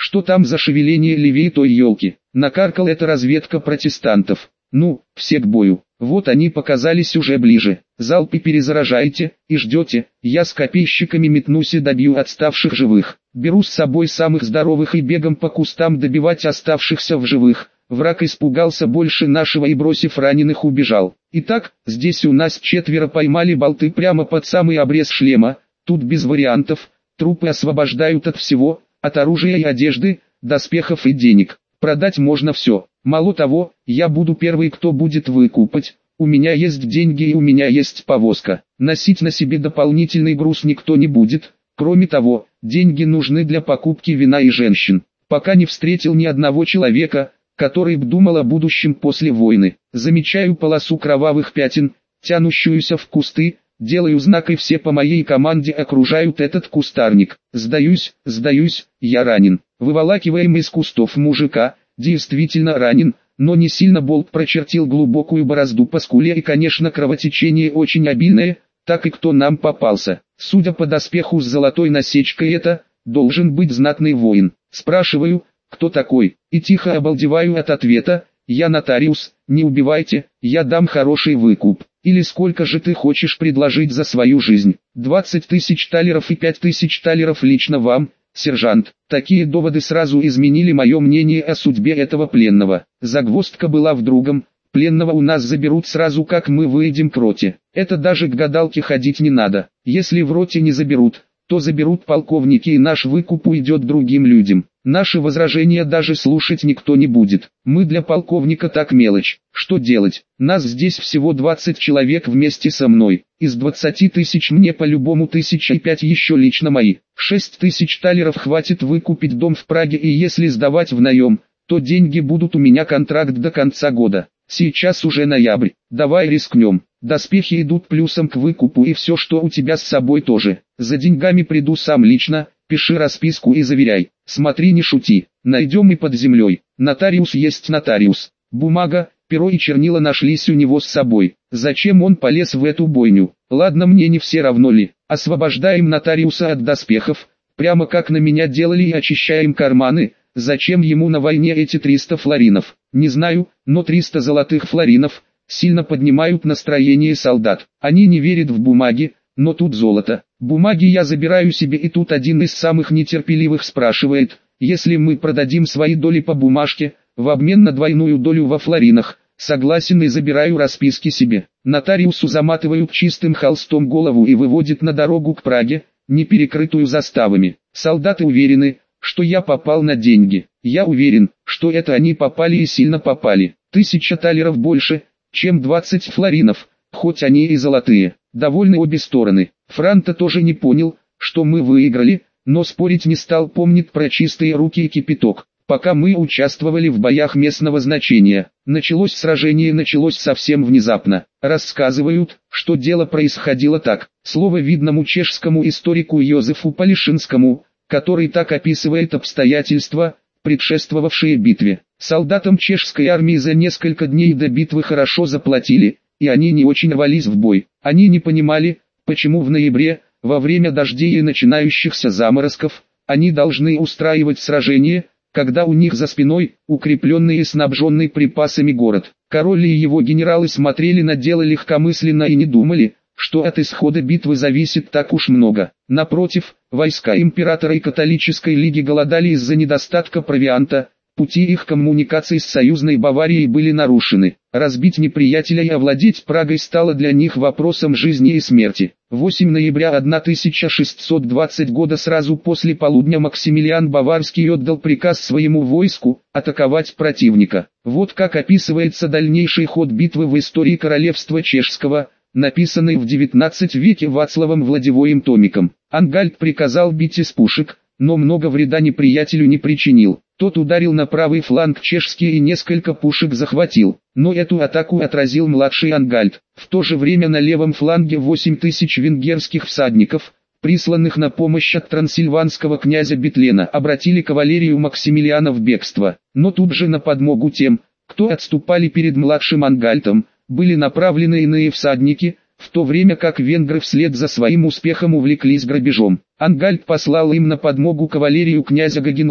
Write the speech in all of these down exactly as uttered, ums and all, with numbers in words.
Что там за шевеление левее той елки? Накаркал это разведка протестантов. Ну, все к бою. Вот они показались уже ближе. Залпы перезаражайте и ждете. Я с копейщиками метнусь и добью отставших живых. Беру с собой самых здоровых и бегом по кустам добивать оставшихся в живых. Враг испугался больше нашего и, бросив раненых, убежал. Итак, здесь у нас четверо поймали болты прямо под самый обрез шлема. Тут без вариантов. Трупы освобождают от всего, от оружия и одежды, доспехов и денег. Продать можно все. Мало того, я буду первый, кто будет выкупать. У меня есть деньги и у меня есть повозка. Носить на себе дополнительный груз никто не будет. Кроме того, деньги нужны для покупки вина и женщин. Пока не встретил ни одного человека, который б думал о будущем после войны. Замечаю полосу кровавых пятен, тянущуюся в кусты. Делаю знак, и все по моей команде окружают этот кустарник. Сдаюсь, сдаюсь, я ранен. Выволакиваем из кустов мужика, действительно ранен, но не сильно, болт прочертил глубокую борозду по скуле и, конечно, кровотечение очень обильное, так и кто нам попался. Судя по доспеху с золотой насечкой, это должен быть знатный воин. Спрашиваю, кто такой, и тихо обалдеваю от ответа: я нотариус, не убивайте, я дам хороший выкуп. Или сколько же ты хочешь предложить за свою жизнь? двадцать тысяч талеров и пять тысяч талеров лично вам, сержант. Такие доводы сразу изменили мое мнение о судьбе этого пленного. Загвоздка была в другом. Пленного у нас заберут сразу, как мы выйдем к роте. Это даже к гадалке ходить не надо. Если в роте не заберут, то заберут полковники, и наш выкуп уйдет другим людям. Наши возражения даже слушать никто не будет. Мы для полковника так мелочь. Что делать? Нас здесь всего двадцать человек вместе со мной. Из двадцати тысяч мне по-любому тысяча и пять еще лично мои. Шесть тысяч талеров хватит выкупить дом в Праге, и если сдавать в наем, то деньги будут у меня, контракт до конца года. Сейчас уже ноябрь. Давай рискнем. Доспехи идут плюсом к выкупу, и все, что у тебя с собой, тоже. За деньгами приду сам лично. Пиши расписку и заверяй. Смотри, не шути. Найдем и под землей. Нотариус есть нотариус. Бумага, перо и чернила нашлись у него с собой. Зачем он полез в эту бойню? Ладно, мне не все равно ли. Освобождаем нотариуса от доспехов, прямо как на меня делали, и очищаем карманы. Зачем ему на войне эти триста флоринов? Не знаю, но триста золотых флоринов сильно поднимают настроение солдат. Они не верят в бумаги, но тут золото. Бумаги я забираю себе, и тут один из самых нетерпеливых спрашивает: если мы продадим свои доли по бумажке, в обмен на двойную долю во флоринах, согласен, и забираю расписки себе. Нотариусу заматывают чистым холстом голову и выводят на дорогу к Праге, не перекрытую заставами. Солдаты уверены, что я попал на деньги. Я уверен, что это они попали, и сильно попали. Тысяча талеров больше, чем двадцать флоринов, хоть они и золотые. Довольны обе стороны. Франта тоже не понял, что мы выиграли, но спорить не стал, помнит про чистые руки и кипяток. Пока мы участвовали в боях местного значения, началось сражение, началось совсем внезапно. Рассказывают, что дело происходило так. Слово видному чешскому историку Йозефу Полишинскому, который так описывает обстоятельства, предшествовавшие битве. Солдатам чешской армии за несколько дней до битвы хорошо заплатили, и они не очень рвались в бой. Они не понимали, почему в ноябре, во время дождей и начинающихся заморозков, они должны устраивать сражение, когда у них за спиной укрепленный и снабженный припасами город. Король и его генералы смотрели на дело легкомысленно и не думали, что от исхода битвы зависит так уж много. Напротив, войска императора и католической лиги голодали из-за недостатка провианта. Пути их коммуникаций с союзной Баварией были нарушены. Разбить неприятеля и овладеть Прагой стало для них вопросом жизни и смерти. восьмого ноября тысяча шестьсот двадцатого года, сразу после полудня, Максимилиан Баварский отдал приказ своему войску атаковать противника. Вот как описывается дальнейший ход битвы в истории королевства чешского, написанной в девятнадцатом веке Вацлавом Владивоем Томиком. Ангальд приказал бить из пушек, но много вреда неприятелю не причинил. Тот ударил на правый фланг чешский и несколько пушек захватил, но эту атаку отразил младший Ангальд. В то же время на левом фланге восемь тысяч венгерских всадников, присланных на помощь от трансильванского князя Бетлена, обратили кавалерию Максимилиана в бегство. Но тут же на подмогу тем, кто отступали перед младшим Ангальтом, были направлены иные всадники, в то время как венгры вслед за своим успехом увлеклись грабежом. Ангальд послал им на подмогу кавалерию князя Гагенлоя,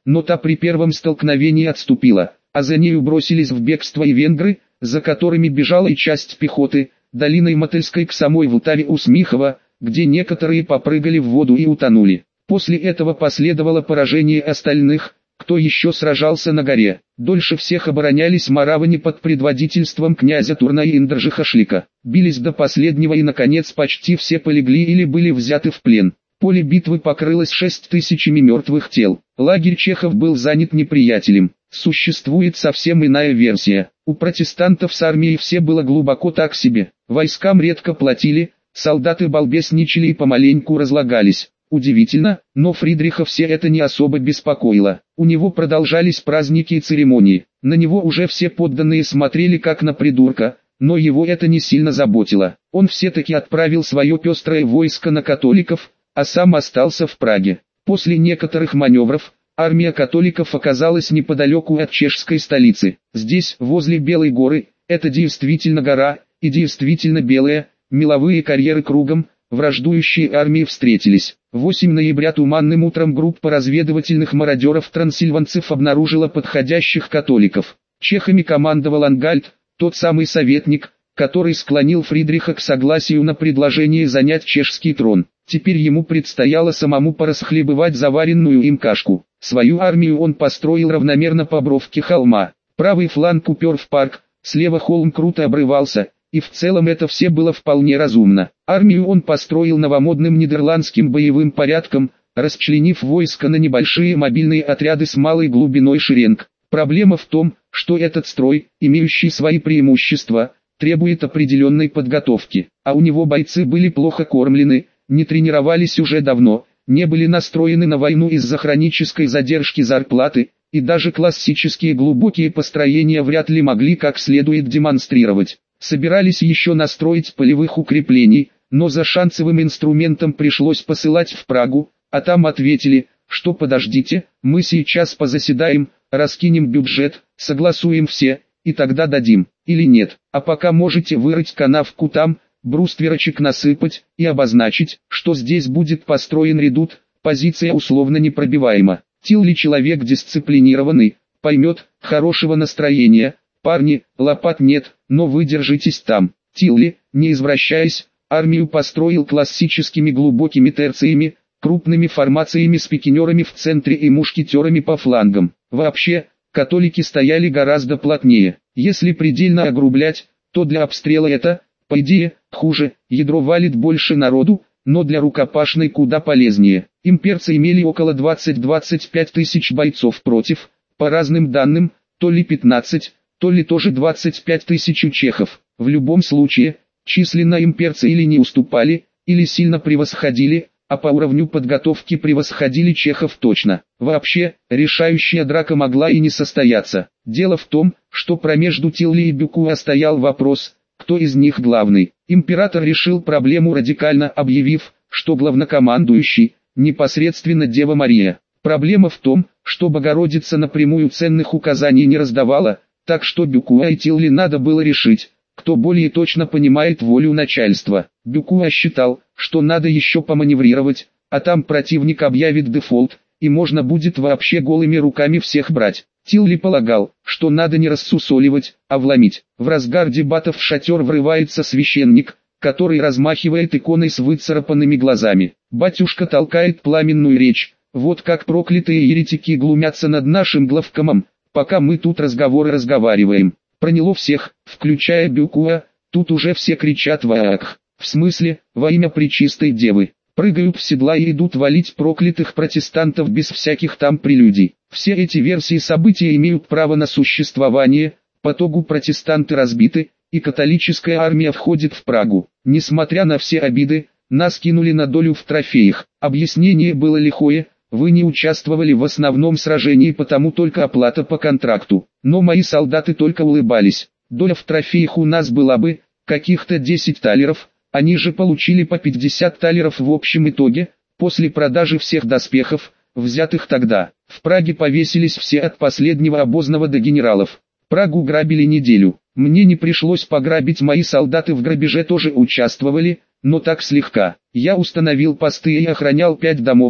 но та при первом столкновении отступила, а за нею бросились в бегство и венгры, за которыми бежала и часть пехоты, долиной Мотыльской к самой Влтаве у Смихова, где некоторые попрыгали в воду и утонули. После этого последовало поражение остальных, кто еще сражался на горе. Дольше всех оборонялись маравани под предводительством князя Турна и Индржиха-Шлика. Бились до последнего и наконец почти все полегли или были взяты в плен. Поле битвы покрылось шесть тысячами мертвых тел. Лагерь чехов был занят неприятелем. Существует совсем иная версия. У протестантов с армией все было глубоко так себе. Войскам редко платили, солдаты балбесничали и помаленьку разлагались. Удивительно, но Фридриха все это не особо беспокоило. У него продолжались праздники и церемонии. На него уже все подданные смотрели как на придурка, но его это не сильно заботило. Он все-таки отправил свое пестрое войско на католиков, а сам остался в Праге. После некоторых маневров, армия католиков оказалась неподалеку от чешской столицы. Здесь, возле Белой горы, это действительно гора, и действительно белая, меловые карьеры кругом, враждующие армии встретились. восьмого ноября туманным утром группа разведывательных мародеров-трансильванцев обнаружила подходящих католиков. Чехами командовал Ангальд, тот самый советник, который склонил Фридриха к согласию на предложение занять чешский трон. Теперь ему предстояло самому порасхлебывать заваренную им кашку. Свою армию он построил равномерно по бровке холма. Правый фланг упер в парк, слева холм круто обрывался, и в целом это все было вполне разумно. Армию он построил новомодным нидерландским боевым порядком, расчленив войско на небольшие мобильные отряды с малой глубиной шеренг. Проблема в том, что этот строй, имеющий свои преимущества, требует определенной подготовки, а у него бойцы были плохо кормлены, не тренировались уже давно, не были настроены на войну из-за хронической задержки зарплаты, и даже классические глубокие построения вряд ли могли как следует демонстрировать. Собирались еще настроить полевых укреплений, но за шансовым инструментом пришлось посылать в Прагу, а там ответили, что подождите, мы сейчас позаседаем, раскинем бюджет, согласуем все, и тогда дадим, или нет, а пока можете вырыть канавку там, брустверочек насыпать, и обозначить, что здесь будет построен редут, позиция условно непробиваема. Тилли человек дисциплинированный, поймет, хорошего настроения. Парни, лопат нет, но вы держитесь там. Тилли, не извращаясь, армию построил классическими глубокими терциями, крупными формациями с пикинерами в центре и мушкетерами по флангам. Вообще, католики стояли гораздо плотнее. Если предельно огрублять, то для обстрела это, по идее, хуже, ядро валит больше народу, но для рукопашной куда полезнее. Имперцы имели около двадцати-двадцати пяти тысяч бойцов против, по разным данным, то ли пятнадцать, то ли тоже двадцать пять тысяч у чехов. В любом случае, численно имперцы или не уступали, или сильно превосходили, а по уровню подготовки превосходили чехов точно. Вообще, решающая драка могла и не состояться. Дело в том, что промежду Тилли и Бюкуа стоял вопрос, кто из них главный. Император решил проблему радикально, объявив, что главнокомандующий, непосредственно Дева Мария. Проблема в том, что Богородица напрямую ценных указаний не раздавала, так что Бюкуа и Тилли надо было решить, кто более точно понимает волю начальства. Бюкуа считал, что надо еще поманеврировать, а там противник объявит дефолт, и можно будет вообще голыми руками всех брать. Тилли полагал, что надо не рассусоливать, а вломить. В разгар дебатов в шатер врывается священник, который размахивает иконой с выцарапанными глазами. Батюшка толкает пламенную речь, вот как проклятые еретики глумятся над нашим главкомом, пока мы тут разговоры разговариваем. Проняло всех, включая Бюкуа, тут уже все кричат «Ваах!», в смысле, во имя Пречистой Девы. Прыгают в седла и идут валить проклятых протестантов без всяких там прелюдий. Все эти версии событий имеют право на существование, по итогу протестанты разбиты, и католическая армия входит в Прагу. Несмотря на все обиды, нас кинули на долю в трофеях. Объяснение было лихое, вы не участвовали в основном сражении, потому только оплата по контракту. Но мои солдаты только улыбались. Доля в трофеях у нас была бы, каких-то десять талеров, они же получили по пятьдесят талеров в общем итоге, после продажи всех доспехов, взятых тогда. В Праге повесились все от последнего обозного до генералов. Прагу грабили неделю. Мне не пришлось пограбить, мои солдаты в грабеже тоже участвовали, но так слегка. Я установил посты и охранял пять домов,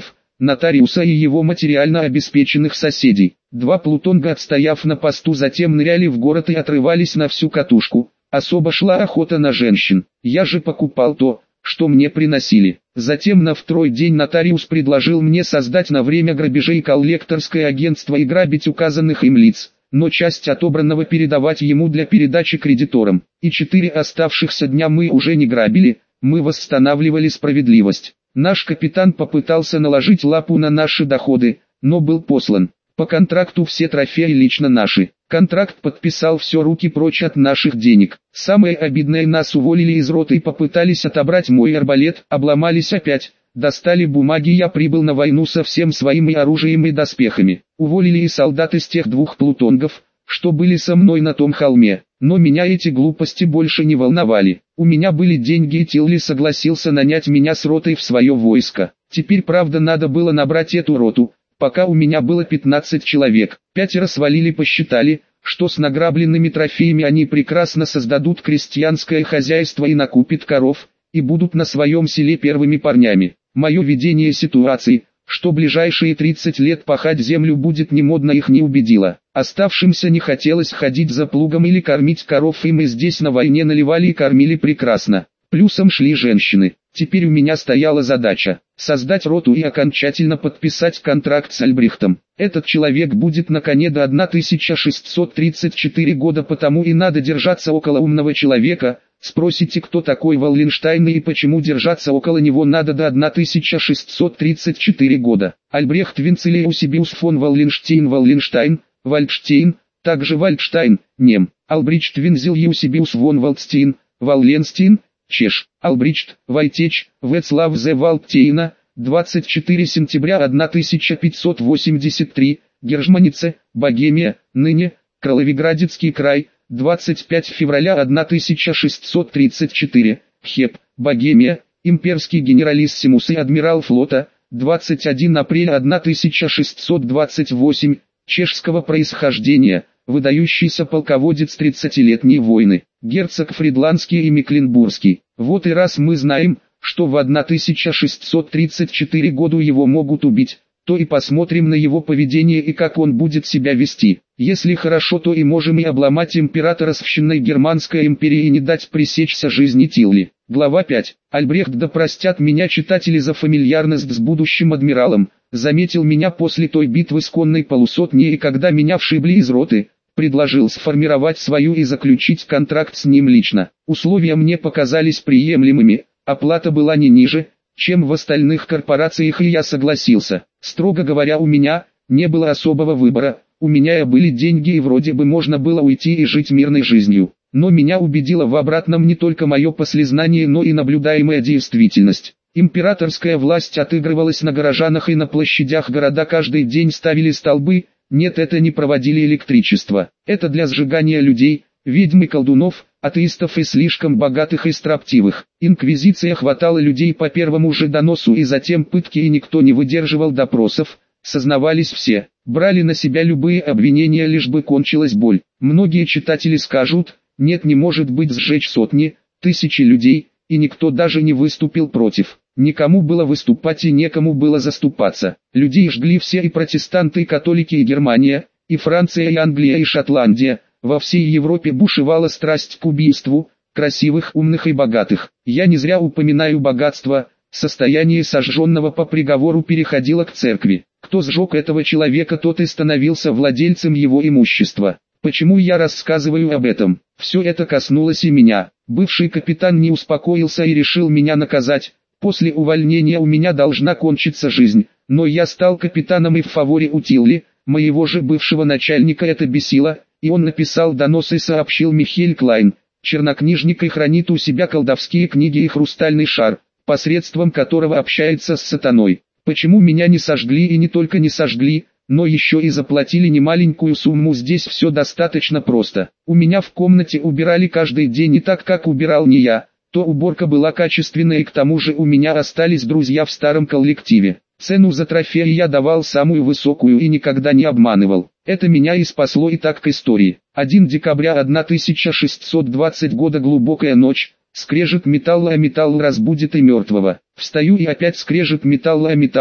нотариуса и его материально обеспеченных соседей. Два плутонга, отстояв на посту, затем ныряли в город и отрывались на всю катушку. Особо шла охота на женщин. Я же покупал то, что мне приносили. Затем на второй день нотариус предложил мне создать на время грабежей коллекторское агентство и грабить указанных им лиц, но часть отобранного передавать ему для передачи кредиторам. И четыре оставшихся дня мы уже не грабили, мы восстанавливали справедливость. Наш капитан попытался наложить лапу на наши доходы, но был послан. По контракту все трофеи лично наши. Контракт подписал, все, руки прочь от наших денег. Самое обидное, нас уволили из роты и попытались отобрать мой арбалет, обломались опять. Достали бумаги, я прибыл на войну со всем своим и оружием и доспехами. Уволили и солдат из тех двух плутонгов, что были со мной на том холме. Но меня эти глупости больше не волновали. У меня были деньги, и Тилли согласился нанять меня с ротой в свое войско. Теперь, правда, надо было набрать эту роту. Пока у меня было пятнадцать человек, пятеро свалили, посчитали, что с награбленными трофеями они прекрасно создадут крестьянское хозяйство и накупят коров, и будут на своем селе первыми парнями. Мое видение ситуации, что ближайшие тридцать лет пахать землю будет не модно, их не убедило. Оставшимся не хотелось ходить за плугом или кормить коров, и мы здесь на войне наливали и кормили прекрасно. Плюсом шли женщины. Теперь у меня стояла задача создать роту и окончательно подписать контракт с Альбрехтом. Этот человек будет на коне до тысяча шестьсот тридцать четвёртого года, потому и надо держаться около умного человека. Спросите, кто такой Валленштайн и почему держаться около него надо до тысяча шестьсот тридцать четвёртого года. Альбрехт Винцелиус Сибиус фон Валленштейн Валленштайн, Вальдштейн, также Вальдштайн, нем. Албричт Винзел Юсибиус фон Валдстейн, Валленстейн, чеш. Албричт, Вайтеч, Вецлав Зе Валдтейна, двадцать четвёртого сентября тысяча пятьсот восемьдесят третьего, Гержманице, Богемия, ныне, Кроловиградецкий край, двадцать пятого февраля тысяча шестьсот тридцать четвёртого, Хеп, Богемия, имперский генералиссимус и адмирал флота, двадцать первого апреля тысяча шестьсот двадцать восьмого, чешского происхождения, выдающийся полководец тридцатилетней войны, герцог Фридландский и Мекленбургский. Вот и раз мы знаем, что в тысяча шестьсот тридцать четвёртом году его могут убить, то и посмотрим на его поведение и как он будет себя вести. Если хорошо, то и можем и обломать императора священной Германской империи и не дать пресечься жизни Тилли. Глава пять. Альбрехт, да простят меня читатели за фамильярность с будущим адмиралом, заметил меня после той битвы с конной полусотней, и когда меня вшибли из роты, предложил сформировать свою и заключить контракт с ним лично. Условия мне показались приемлемыми, оплата была не ниже, чем в остальных корпорациях, и я согласился. Строго говоря, у меня не было особого выбора, у меня и были деньги, и вроде бы можно было уйти и жить мирной жизнью. Но меня убедило в обратном не только мое послезнание, но и наблюдаемая действительность. Императорская власть отыгрывалась на горожанах, и на площадях города каждый день ставили столбы. Нет, это не проводили электричество. Это для сжигания людей, ведьм и колдунов, атеистов и слишком богатых и строптивых. Инквизиция хватала людей по первому же доносу, и затем пытки, и никто не выдерживал допросов. Сознавались все, брали на себя любые обвинения, лишь бы кончилась боль. Многие читатели скажут: нет, не может быть сжечь сотни, тысячи людей, и никто даже не выступил против. Никому было выступать и некому было заступаться. Людей жгли все, и протестанты, и католики, и Германия, и Франция, и Англия, и Шотландия. Во всей Европе бушевала страсть к убийству, красивых, умных и богатых. Я не зря упоминаю богатство. Состояние сожженного по приговору переходило к церкви. Кто сжег этого человека, тот и становился владельцем его имущества. Почему я рассказываю об этом? Все это коснулось и меня. Бывший капитан не успокоился и решил меня наказать. После увольнения у меня должна кончиться жизнь, но я стал капитаном и в фаворе у Тилли, моего же бывшего начальника. Это бесило, и он написал донос и сообщил: Михель Клайн, чернокнижник, и хранит у себя колдовские книги и хрустальный шар, посредством которого общается с сатаной. Почему меня не сожгли, и не только не сожгли, но еще и заплатили немаленькую сумму? Здесь все достаточно просто. У меня в комнате убирали каждый день, не так, как убирал не я. То уборка была качественная, и к тому же у меня остались друзья в старом коллективе. Цену за трофеи я давал самую высокую и никогда не обманывал. Это меня и спасло. И так к истории. первого декабря тысяча шестьсот двадцатого года, глубокая ночь, скрежет металла, а металл разбудит и мертвого. Встаю, и опять скрежет металла, а металл,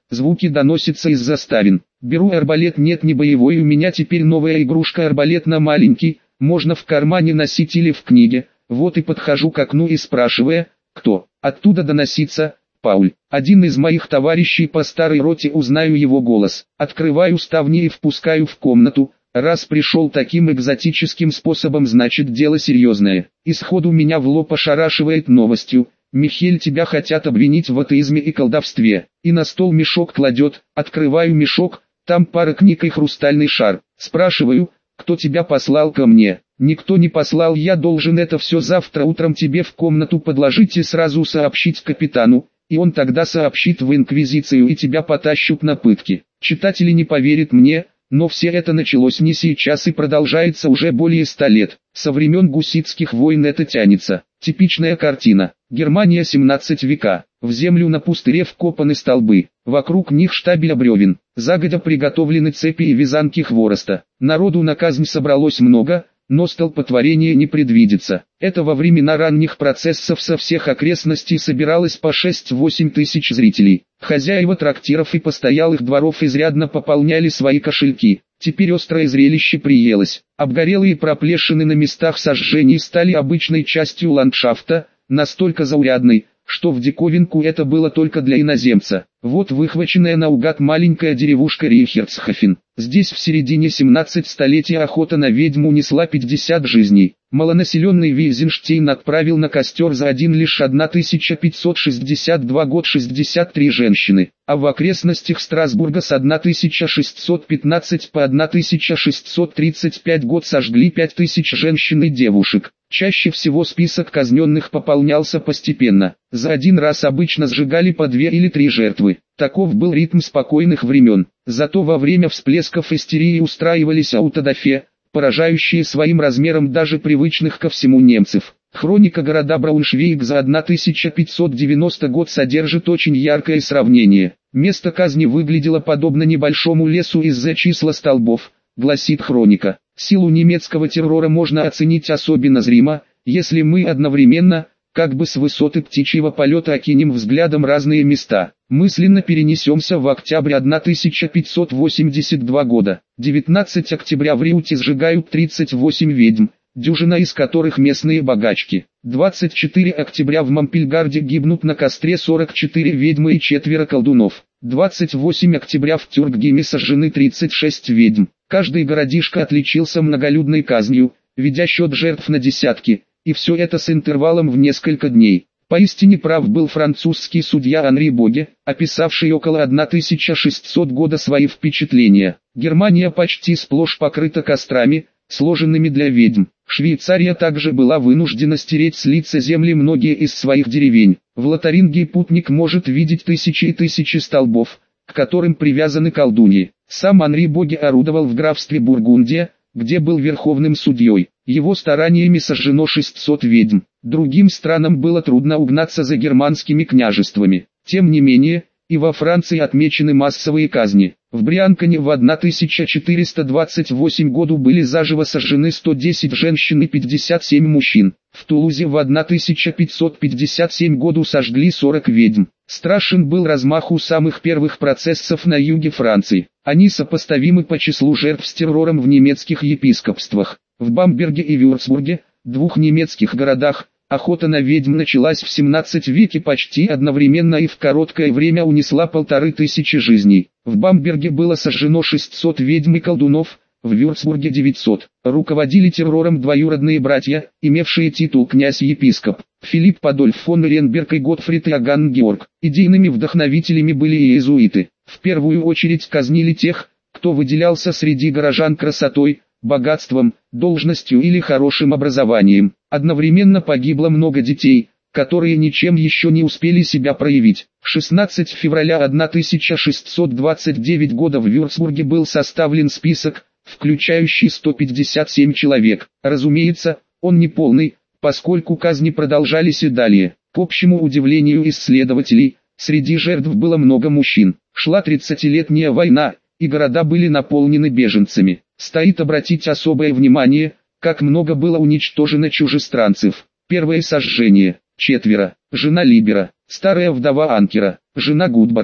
Звуки доносятся из заставин. Беру арбалет, нет, не боевой, у меня теперь новая игрушка, арбалет на маленький, можно в кармане носить или в книге. Вот и подхожу к окну и спрашивая, кто. Оттуда доносится: Пауль, один из моих товарищей по старой роте, узнаю его голос. Открываю ставни и впускаю в комнату. Раз пришел таким экзотическим способом, значит дело серьезное. Исходу меня в лоб ошарашивает новостью: Михель, тебя хотят обвинить в атеизме и колдовстве. И на стол мешок кладет. Открываю мешок, там пара книг и хрустальный шар. Спрашиваю: кто тебя послал ко мне? Никто не послал, я должен это все завтра утром тебе в комнату подложить и сразу сообщить капитану, и он тогда сообщит в Инквизицию и тебя потащут на пытки. Читатели не поверят мне, но все это началось не сейчас и продолжается уже более ста лет. Со времен гуситских войн это тянется. Типичная картина. Германия, семнадцатый века. В землю на пустыре вкопаны столбы. Вокруг них штабеля бревен. Загодя приготовлены цепи и вязанки хвороста. Народу на казнь собралось много, но столпотворение не предвидится. Это во времена ранних процессов со всех окрестностей собиралось по шесть-восемь тысяч зрителей. Хозяева трактиров и постоялых дворов изрядно пополняли свои кошельки. Теперь острое зрелище приелось. Обгорелые проплешины на местах сожжений стали обычной частью ландшафта, настолько заурядной, что в диковинку это было только для иноземца. Вот выхваченная наугад маленькая деревушка Рейхерцхофен. Здесь в середине семнадцатого столетия охота на ведьму унесла пятьдесят жизней. Малонаселенный Вейзенштейн отправил на костер за один лишь тысяча пятьсот шестьдесят два год шестьдесят три женщины, а в окрестностях Страсбурга с тысяча шестьсот пятнадцатого по тысяча шестьсот тридцать пятый год сожгли пять тысяч женщин и девушек. Чаще всего список казненных пополнялся постепенно. За один раз обычно сжигали по две или три жертвы. Таков был ритм спокойных времен. Зато во время всплесков истерии устраивались аутодафе, поражающие своим размером даже привычных ко всему немцев. Хроника города Брауншвейг за тысяча пятьсот девяностый год содержит очень яркое сравнение. Место казни выглядело подобно небольшому лесу из-за числа столбов, гласит хроника. Силу немецкого террора можно оценить особенно зримо, если мы одновременно, как бы с высоты птичьего полета, окинем взглядом разные места. Мысленно перенесемся в октябрь тысяча пятьсот восемьдесят два года. девятнадцатого октября в Риуте сжигают тридцать восемь ведьм, дюжина из которых местные богачки. двадцать четвёртого октября в Мампельгарде гибнут на костре сорок четыре ведьмы и четверо колдунов. двадцать восьмого октября в Тюркгеме сожжены тридцать шесть ведьм. Каждый городишко отличился многолюдной казнью, ведя счет жертв на десятки, и все это с интервалом в несколько дней. Поистине прав был французский судья Анри Боге, описавший около тысяча шестисотого года свои впечатления. Германия почти сплошь покрыта кострами, сложенными для ведьм. Швейцария также была вынуждена стереть с лица земли многие из своих деревень. В Лотарингии путник может видеть тысячи и тысячи столбов, к которым привязаны колдуньи. Сам Анри Боге орудовал в графстве Бургундия, где был верховным судьей. Его стараниями сожжено шестьсот ведьм. Другим странам было трудно угнаться за германскими княжествами. Тем не менее, и во Франции отмечены массовые казни. В Брианконе в тысяча четыреста двадцать восьмом году были заживо сожжены сто десять женщин и пятьдесят семь мужчин. В Тулузе в тысяча пятьсот пятьдесят седьмом году сожгли сорок ведьм. Страшен был размах у самых первых процессов на юге Франции. Они сопоставимы по числу жертв с террором в немецких епископствах. В Бамберге и Вюрцбурге, двух немецких городах, охота на ведьм началась в семнадцатом веке почти одновременно и в короткое время унесла полторы тысячи жизней. В Бамберге было сожжено шестьсот ведьм и колдунов, в Вюрцбурге девятьсот. Руководили террором двоюродные братья, имевшие титул князь-епископ, Филипп Адольф фон Ренберг и Готфрид Иоганн Георг. Идейными вдохновителями были и иезуиты. В первую очередь казнили тех, кто выделялся среди горожан красотой, богатством, должностью или хорошим образованием. Одновременно погибло много детей, которые ничем еще не успели себя проявить. шестнадцатого февраля тысяча шестьсот двадцать девятого года в Вюрцбурге был составлен список, включающий сто пятьдесят семь человек. Разумеется, он не полный, поскольку казни продолжались и далее. К общему удивлению исследователей, среди жертв было много мужчин. Шла тридцатилетняя война, и города были наполнены беженцами. Стоит обратить особое внимание, как много было уничтожено чужестранцев. Первое сожжение. Четверо. Жена Либера, старая вдова Анкера, жена Гудбарта.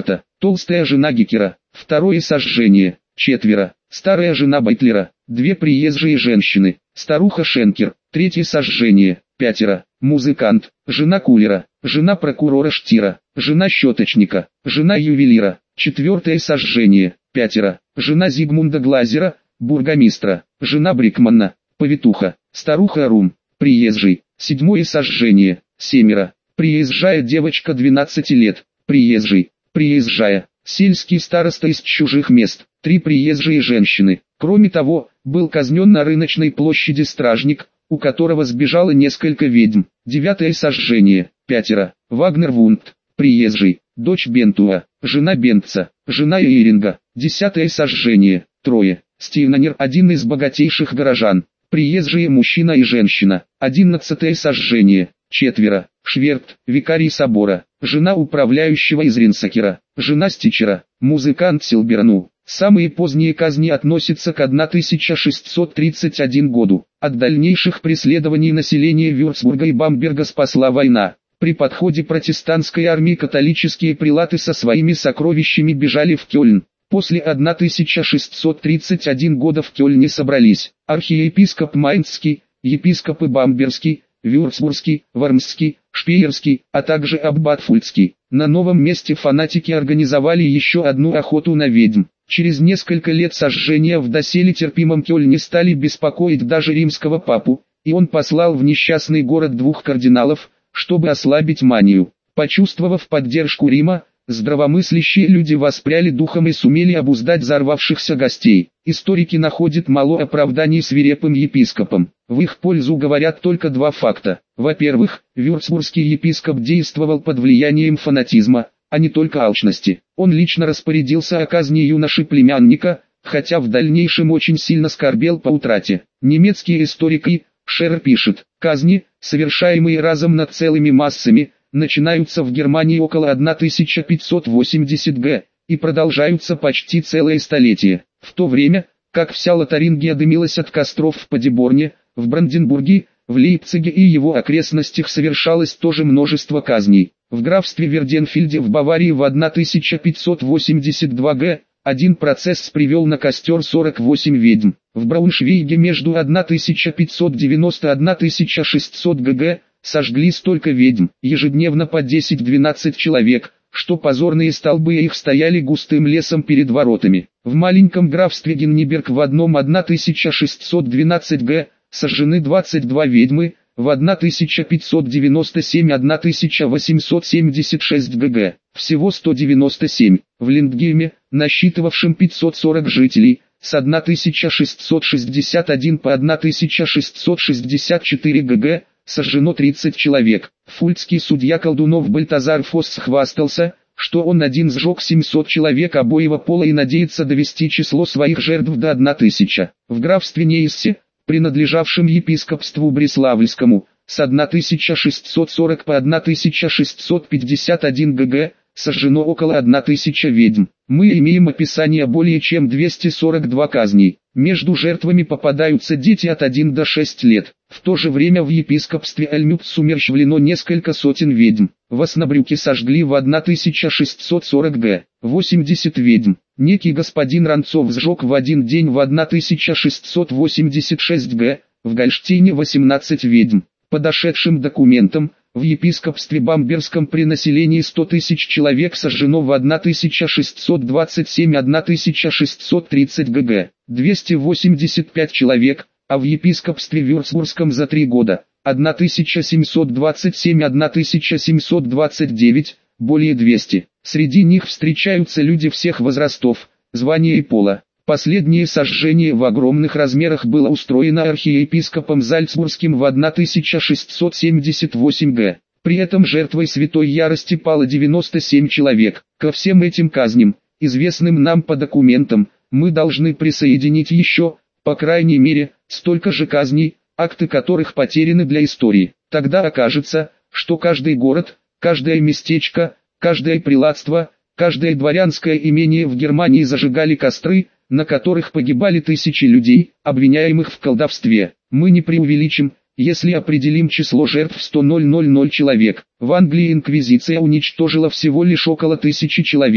толстая жена Геккера, второе сожжение, четверо, старая жена Байтлера, две приезжие женщины, старуха Шенкер, третье сожжение, пятеро, музыкант, жена Кулера, жена прокурора Штира, жена щеточника, жена ювелира, четвертое сожжение, пятеро, жена Зигмунда Глазера, бургомистра, жена Брикмана, повитуха, старуха Рум, приезжий, седьмое сожжение, семеро, приезжая девочка двенадцати лет, приезжий, приезжая, сельский староста из чужих мест, три приезжие женщины. Кроме того, был казнен на рыночной площади стражник, у которого сбежало несколько ведьм. Девятое сожжение, пятеро, Вагнер Вундт, приезжий, дочь Бентуа, жена Бентца, жена Иринга. Десятое сожжение, трое, Стивнанер, один из богатейших горожан, приезжие мужчина и женщина. Одиннадцатое сожжение, четверо, Шверт, викарий собора, жена управляющего из Ринсакера, жена Стичера, музыкант Силберну. Самые поздние казни относятся к тысяча шестьсот тридцать первому году. От дальнейших преследований населения Вюрцбурга и Бамберга спасла война. При подходе протестантской армии католические прилаты со своими сокровищами бежали в Кёльн. После тысяча шестьсот тридцать первого года в Кёльне собрались архиепископ Майнцский, епископы Бамберский, Вюрцбургский, Вармский, Шпеерский, а также аббат Фульцкий. На новом месте фанатики организовали еще одну охоту на ведьм. Через несколько лет сожжения в доселе терпимом Кёльне стали беспокоить даже римского папу, и он послал в несчастный город двух кардиналов, чтобы ослабить манию. Почувствовав поддержку Рима, здравомыслящие люди воспряли духом и сумели обуздать взорвавшихся гостей. Историки находят мало оправданий свирепым епископам. В их пользу говорят только два факта. Во-первых, вюрцбургский епископ действовал под влиянием фанатизма, а не только алчности. Он лично распорядился о казни юноши-племянника, хотя в дальнейшем очень сильно скорбел по утрате. Немецкий историк И. Шерер пишет: казни, совершаемые разом над целыми массами, начинаются в Германии около тысяча пятьсот восьмидесятого года и продолжаются почти целое столетие. В то время, как вся Лотарингия дымилась от костров в Падеборне, в Бранденбурге, в Лейпциге и его окрестностях совершалось тоже множество казней. В графстве Верденфельде в Баварии в тысяча пятьсот восемьдесят втором году один процесс привел на костер сорок восемь ведьм. В Брауншвейге между тысяча пятьсот девяностым и тысяча шестисотым годом сожгли столько ведьм, ежедневно по десять-двенадцать человек, что позорные столбы их стояли густым лесом перед воротами. В маленьком графстве Генниберг в одном тысяча шестьсот двенадцатом году сожжены двадцать две ведьмы, в тысяча пятьсот девяносто седьмом — тысяча восемьсот семьдесят шестом годах, всего сто девяносто семь. В Линдгейме, насчитывавшем пятьсот сорок жителей, с тысяча шестьсот шестьдесят первого по тысяча шестьсот шестьдесят четвёртый года, сожжено тридцать человек. Фульцкий судья колдунов Бальтазар Фосс хвастался, что он один сжег семьсот человек обоего пола и надеется довести число своих жертв до тысячи. В графстве Нейссе, принадлежавшем епископству Бреславльскому, с тысяча шестьсот сорок по тысяча шестьсот пятьдесят первый года, сожжено около тысячи ведьм. Мы имеем описание более чем двухсот сорока двух казней. Между жертвами попадаются дети от одного до шести лет. В то же время в епископстве Альмюц умерщвлено несколько сотен ведьм. В Оснабрюке сожгли в тысяча шестьсот сороком году восемьдесят ведьм. Некий господин Ранцов сжег в один день в тысяча шестьсот восемьдесят шестом году в Гольштейне восемнадцать ведьм. По дошедшим документам, в епископстве Бамберском при населении сто тысяч человек сожжено в тысяча шестьсот двадцать седьмом — тысяча шестьсот тридцатом году двести восемьдесят пять человек, а в епископстве Вюрцбургском за три года тысяча семьсот двадцать семь — тысяча семьсот двадцать девять, более двухсот. Среди них встречаются люди всех возрастов, звания и пола. Последнее сожжение в огромных размерах было устроено архиепископом Зальцбургским в тысяча шестьсот семьдесят восьмом году. При этом жертвой святой ярости пало девяносто семь человек. Ко всем этим казням, известным нам по документам, мы должны присоединить еще, по крайней мере, столько же казней, акты которых потеряны для истории. Тогда окажется, что каждый город, каждое местечко, каждое прилатство, каждое дворянское имение в Германии зажигали костры, на которых погибали тысячи людей, обвиняемых в колдовстве. Мы не преувеличим, если определим число жертв в сто тысяч человек. В Англии инквизиция уничтожила всего лишь около тысячи человек.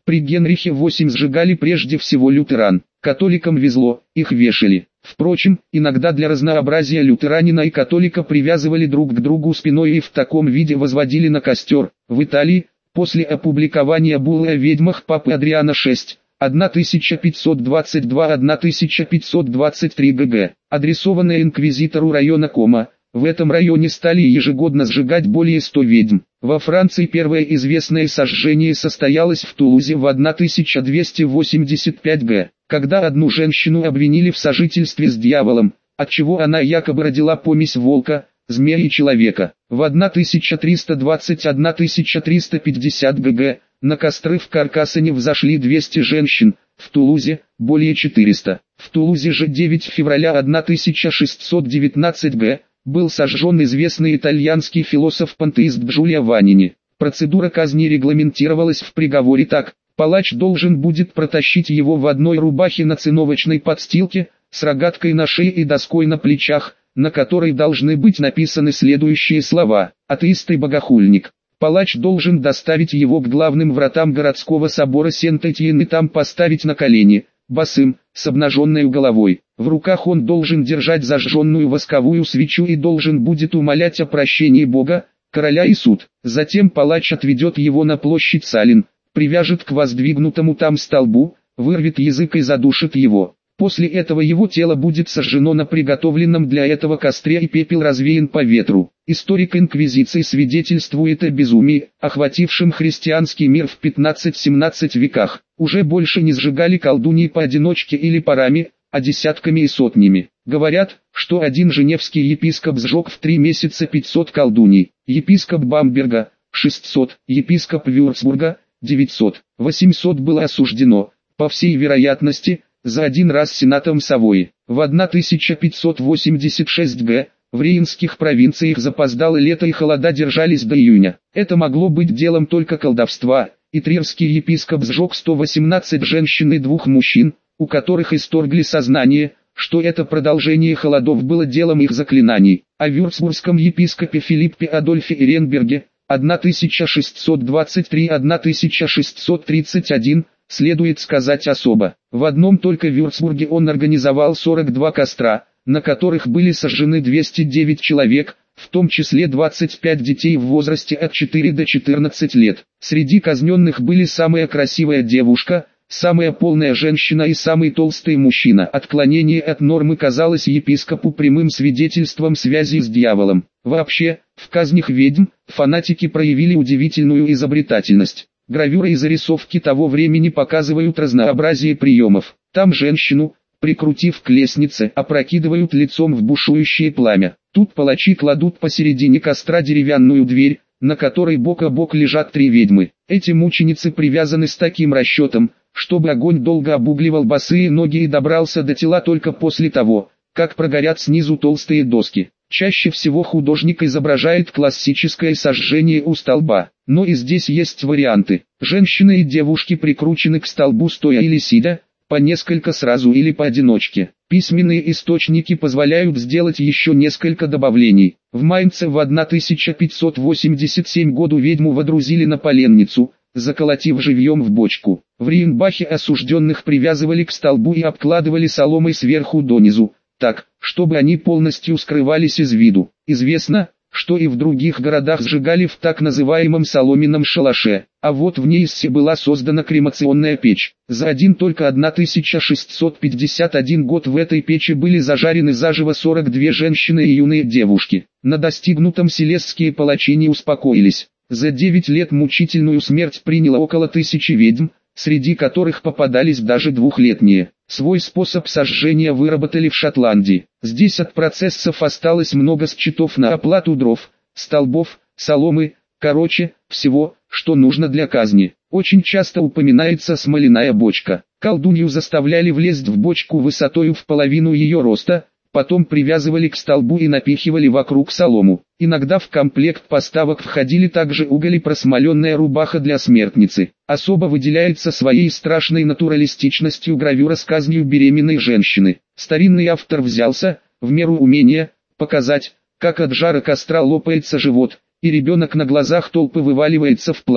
При Генрихе восемь сжигали прежде всего лютеран. Католикам везло, их вешали. Впрочем, иногда для разнообразия лютеранина и католика привязывали друг к другу спиной и в таком виде возводили на костер. В Италии, после опубликования буллы о ведьмах папы Адриана шестого, тысяча пятьсот двадцать два — тысяча пятьсот двадцать три г.г., адресованная инквизитору района Кома, в этом районе стали ежегодно сжигать более ста ведьм. Во Франции первое известное сожжение состоялось в Тулузе в тысяча двести восемьдесят пятом году, когда одну женщину обвинили в сожительстве с дьяволом, отчего она якобы родила помесь волка, змея и человека. В тысяча триста двадцатом — тысяча триста пятидесятом г.г. на костры в Каркасоне взошли двести женщин, в Тулузе – более четырёхсот. В Тулузе же девятого февраля тысяча шестьсот девятнадцатого г.г. был сожжен известный итальянский философ-пантеист Джулио Ванини. Процедура казни регламентировалась в приговоре так: палач должен будет протащить его в одной рубахе на циновочной подстилке, с рогаткой на шее и доской на плечах, на которой должны быть написаны следующие слова: «Атеист и богохульник». Палач должен доставить его к главным вратам городского собора Сент-Этьен и там поставить на колени, босым, с обнаженной головой. В руках он должен держать зажженную восковую свечу и должен будет умолять о прощении Бога, короля и суд. Затем палач отведет его на площадь Салин, привяжет к воздвигнутому там столбу, вырвет язык и задушит его. После этого его тело будет сожжено на приготовленном для этого костре и пепел развеян по ветру. Историк инквизиции свидетельствует о безумии, охватившем христианский мир в пятнадцатом-семнадцатом веках. Уже больше не сжигали колдуньи поодиночке или парами, а десятками и сотнями. Говорят, что один женевский епископ сжег в три месяца пятьсот колдуней, епископ Бамберга – шестьсот, епископ Вюрцбурга – девятьсот, восемьсот было осуждено, по всей вероятности, за один раз сенатом Савойи. В тысяча пятьсот восемьдесят шестом году в рейнских провинциях запоздало лето и холода держались до июня. Это могло быть делом только колдовства, и трирский епископ сжег сто восемнадцать женщин и двух мужчин, у которых исторгли сознание, что это продолжение холодов было делом их заклинаний. О вюрцбургском епископе Филиппе Адольфе Иренберге тысяча шестьсот двадцать три — тысяча шестьсот тридцать один следует сказать особо. В одном только Вюрцбурге он организовал сорок два костра, на которых были сожжены двести девять человек, в том числе двадцать пять детей в возрасте от четырёх до четырнадцати лет. Среди казненных были самая красивая девушка, самая полная женщина и самый толстый мужчина. Отклонение от нормы казалось епископу прямым свидетельством связи с дьяволом. Вообще, в казнях ведьм, фанатики проявили удивительную изобретательность. Гравюры и зарисовки того времени показывают разнообразие приемов. Там женщину, прикрутив к лестнице, опрокидывают лицом в бушующее пламя. Тут палачи кладут посередине костра деревянную дверь, на которой бок о бок лежат три ведьмы. Эти мученицы привязаны с таким расчетом, чтобы огонь долго обугливал босые ноги и добрался до тела только после того, как прогорят снизу толстые доски. Чаще всего художник изображает классическое сожжение у столба, но и здесь есть варианты. Женщины и девушки прикручены к столбу стоя или сидя, по несколько сразу или поодиночке. Письменные источники позволяют сделать еще несколько добавлений. В Майнце в тысяча пятьсот восемьдесят седьмом году ведьму водрузили на поленницу, заколотив живьем в бочку. В Рейнбахе осужденных привязывали к столбу и обкладывали соломой сверху донизу, так, чтобы они полностью скрывались из виду. Известно, что и в других городах сжигали в так называемом соломенном шалаше, а вот в Нейссе была создана кремационная печь. За один только тысяча шестьсот пятьдесят первый год в этой печи были зажарены заживо сорок две женщины и юные девушки. На достигнутом селесские палачи не успокоились. За девять лет мучительную смерть приняло около тысячи ведьм, среди которых попадались даже двухлетние. Свой способ сожжения выработали в Шотландии. Здесь от процессов осталось много счетов на оплату дров, столбов, соломы, короче, всего, что нужно для казни. Очень часто упоминается смоляная бочка. Колдунью заставляли влезть в бочку высотою в половину ее роста, потом привязывали к столбу и напихивали вокруг солому. Иногда в комплект поставок входили также уголь и просмоленная рубаха для смертницы. Особо выделяется своей страшной натуралистичностью гравюра с казнью беременной женщины. Старинный автор взялся, в меру умения, показать, как от жара костра лопается живот, и ребенок на глазах толпы вываливается в пламя.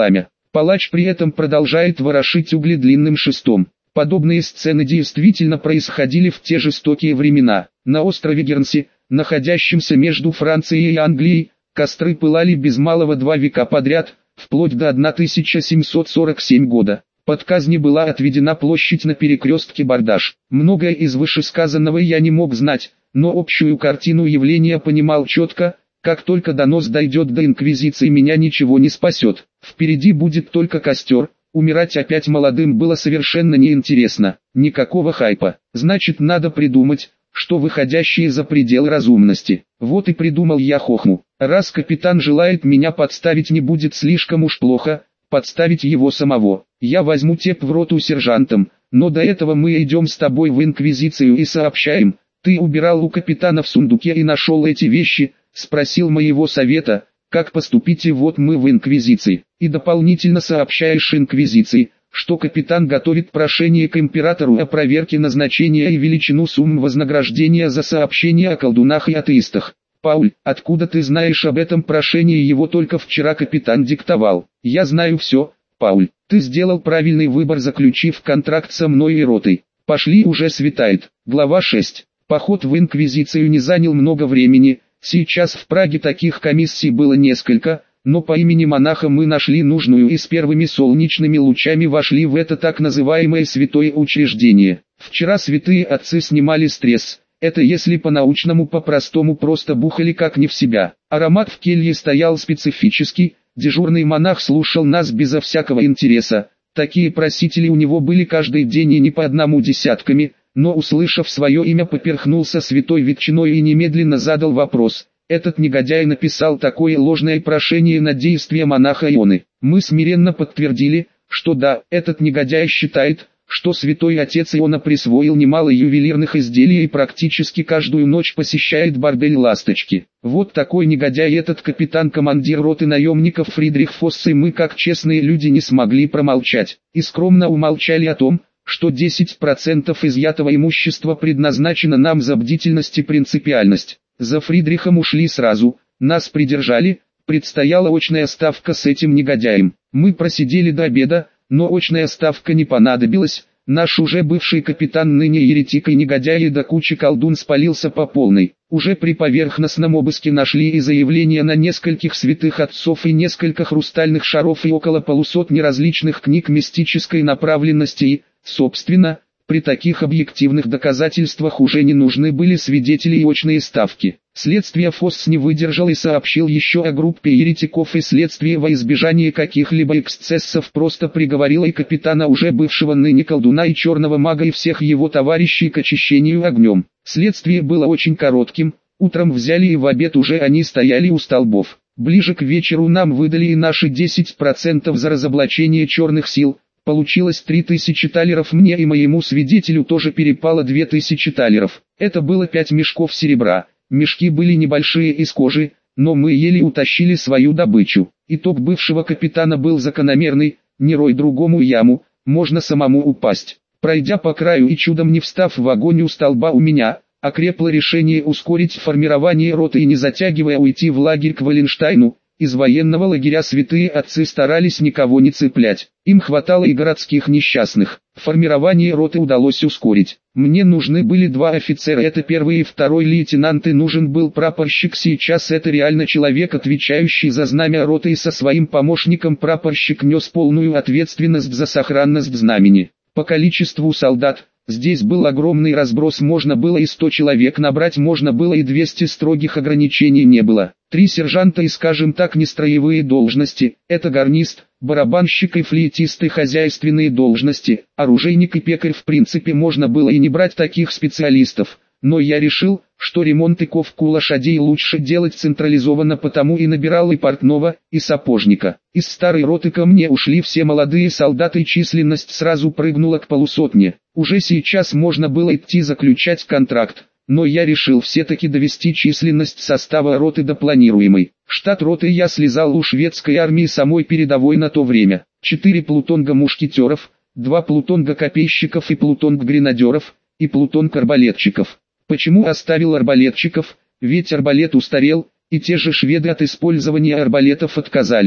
Палач при этом продолжает ворошить угли длинным шестом. Подобные сцены действительно происходили в те жестокие времена. На острове Гернси, находящемся между Францией и Англией, костры пылали без малого два века подряд, вплоть до тысяча семьсот сорок седьмого года. Под казни была отведена площадь на перекрестке Бардаш. Многое из вышесказанного я не мог знать, но общую картину явления понимал четко. Как только донос дойдет до инквизиции, меня ничего не спасет. Впереди будет только костер. Умирать опять молодым было совершенно неинтересно. Никакого хайпа. Значит, надо придумать, что выходящее за пределы разумности. Вот и придумал я хохму. Раз капитан желает меня подставить, не будет слишком уж плохо подставить его самого. Я возьму теп в роту сержантом, но до этого мы идем с тобой в инквизицию и сообщаем: ты убирал у капитана в сундуке и нашел эти вещи, спросил моего совета, как поступите, вот мы в инквизиции. И дополнительно сообщаешь инквизиции, что капитан готовит прошение к императору о проверке назначения и величину сумм вознаграждения за сообщение о колдунах и атеистах. Пауль, откуда ты знаешь об этом прошении? Его только вчера капитан диктовал. Я знаю все, Пауль. Ты сделал правильный выбор, заключив контракт со мной и ротой. Пошли, уже светает. Глава шесть. Поход в инквизицию не занял много времени. Сейчас в Праге таких комиссий было несколько, но по имени монаха мы нашли нужную и с первыми солнечными лучами вошли в это так называемое святое учреждение. Вчера святые отцы снимали стресс. Это если по-научному, по-простому, просто бухали как не в себя. Аромат в келье стоял специфический, дежурный монах слушал нас безо всякого интереса. Такие просители у него были каждый день и не по одному десятками, но услышав свое имя, поперхнулся святой ветчиной и немедленно задал вопрос. Этот негодяй написал такое ложное прошение на действие монаха Ионы. Мы смиренно подтвердили, что да, этот негодяй считает, что святой отец Иона присвоил немало ювелирных изделий и практически каждую ночь посещает бордель «Ласточки». Вот такой негодяй этот капитан-командир роты наемников Фридрих Фосс, и мы, как честные люди, не смогли промолчать. И скромно умолчали о том, что десять процентов изъятого имущества предназначено нам за бдительность и принципиальность. За Фридрихом ушли сразу, нас придержали, предстояла очная ставка с этим негодяем. Мы просидели до обеда, но очная ставка не понадобилась. Наш уже бывший капитан, ныне еретик и негодяй и до кучи колдун, спалился по полной. Уже при поверхностном обыске нашли и заявления на нескольких святых отцов и несколько хрустальных шаров и около полусотни различных книг мистической направленности и, собственно, при таких объективных доказательствах уже не нужны были свидетели и очные ставки. Следствие Фосс не выдержал и сообщил еще о группе еретиков, и следствие во избежание каких-либо эксцессов просто приговорило и капитана, уже бывшего ныне колдуна, и черного мага, и всех его товарищей к очищению огнем. Следствие было очень коротким, утром взяли и в обед уже они стояли у столбов. Ближе к вечеру нам выдали и наши десять процентов за разоблачение черных сил. Получилось три тысячи талеров, мне и моему свидетелю тоже перепало две тысячи талеров. Это было пять мешков серебра. Мешки были небольшие, из кожи, но мы еле утащили свою добычу. Итог бывшего капитана был закономерный: не рой другому яму, можно самому упасть. Пройдя по краю и чудом не встав в огонь у столба, у меня окрепло решение ускорить формирование роты и, не затягивая, уйти в лагерь к Валенштайну. Из военного лагеря святые отцы старались никого не цеплять. Им хватало и городских несчастных. Формирование роты удалось ускорить. Мне нужны были два офицера, это первый и второй лейтенант, и нужен был прапорщик. Сейчас это реально человек, отвечающий за знамя роты, и со своим помощником прапорщик нес полную ответственность за сохранность знамени. По количеству солдат здесь был огромный разброс, можно было и сто человек набрать, можно было и двести, строгих ограничений не было. Три сержанта и, скажем так, нестроевые должности, это гарнист, барабанщик и флейтист, и хозяйственные должности, оружейник и пекарь. В принципе можно было и не брать таких специалистов, но я решил, что ремонт и ковку лошадей лучше делать централизованно, потому и набирал и портного, и сапожника. Из старой роты ко мне ушли все молодые солдаты, и численность сразу прыгнула к полусотне. Уже сейчас можно было идти заключать контракт, но я решил все-таки довести численность состава роты до планируемой. Штат роты я слезал у шведской армии, самой передовой на то время. Четыре плутонга мушкетеров, два плутонга копейщиков и плутонг гренадеров, и плутонг арбалетчиков. Почему оставил арбалетчиков? Ведь арбалет устарел, и те же шведы от использования арбалетов отказались.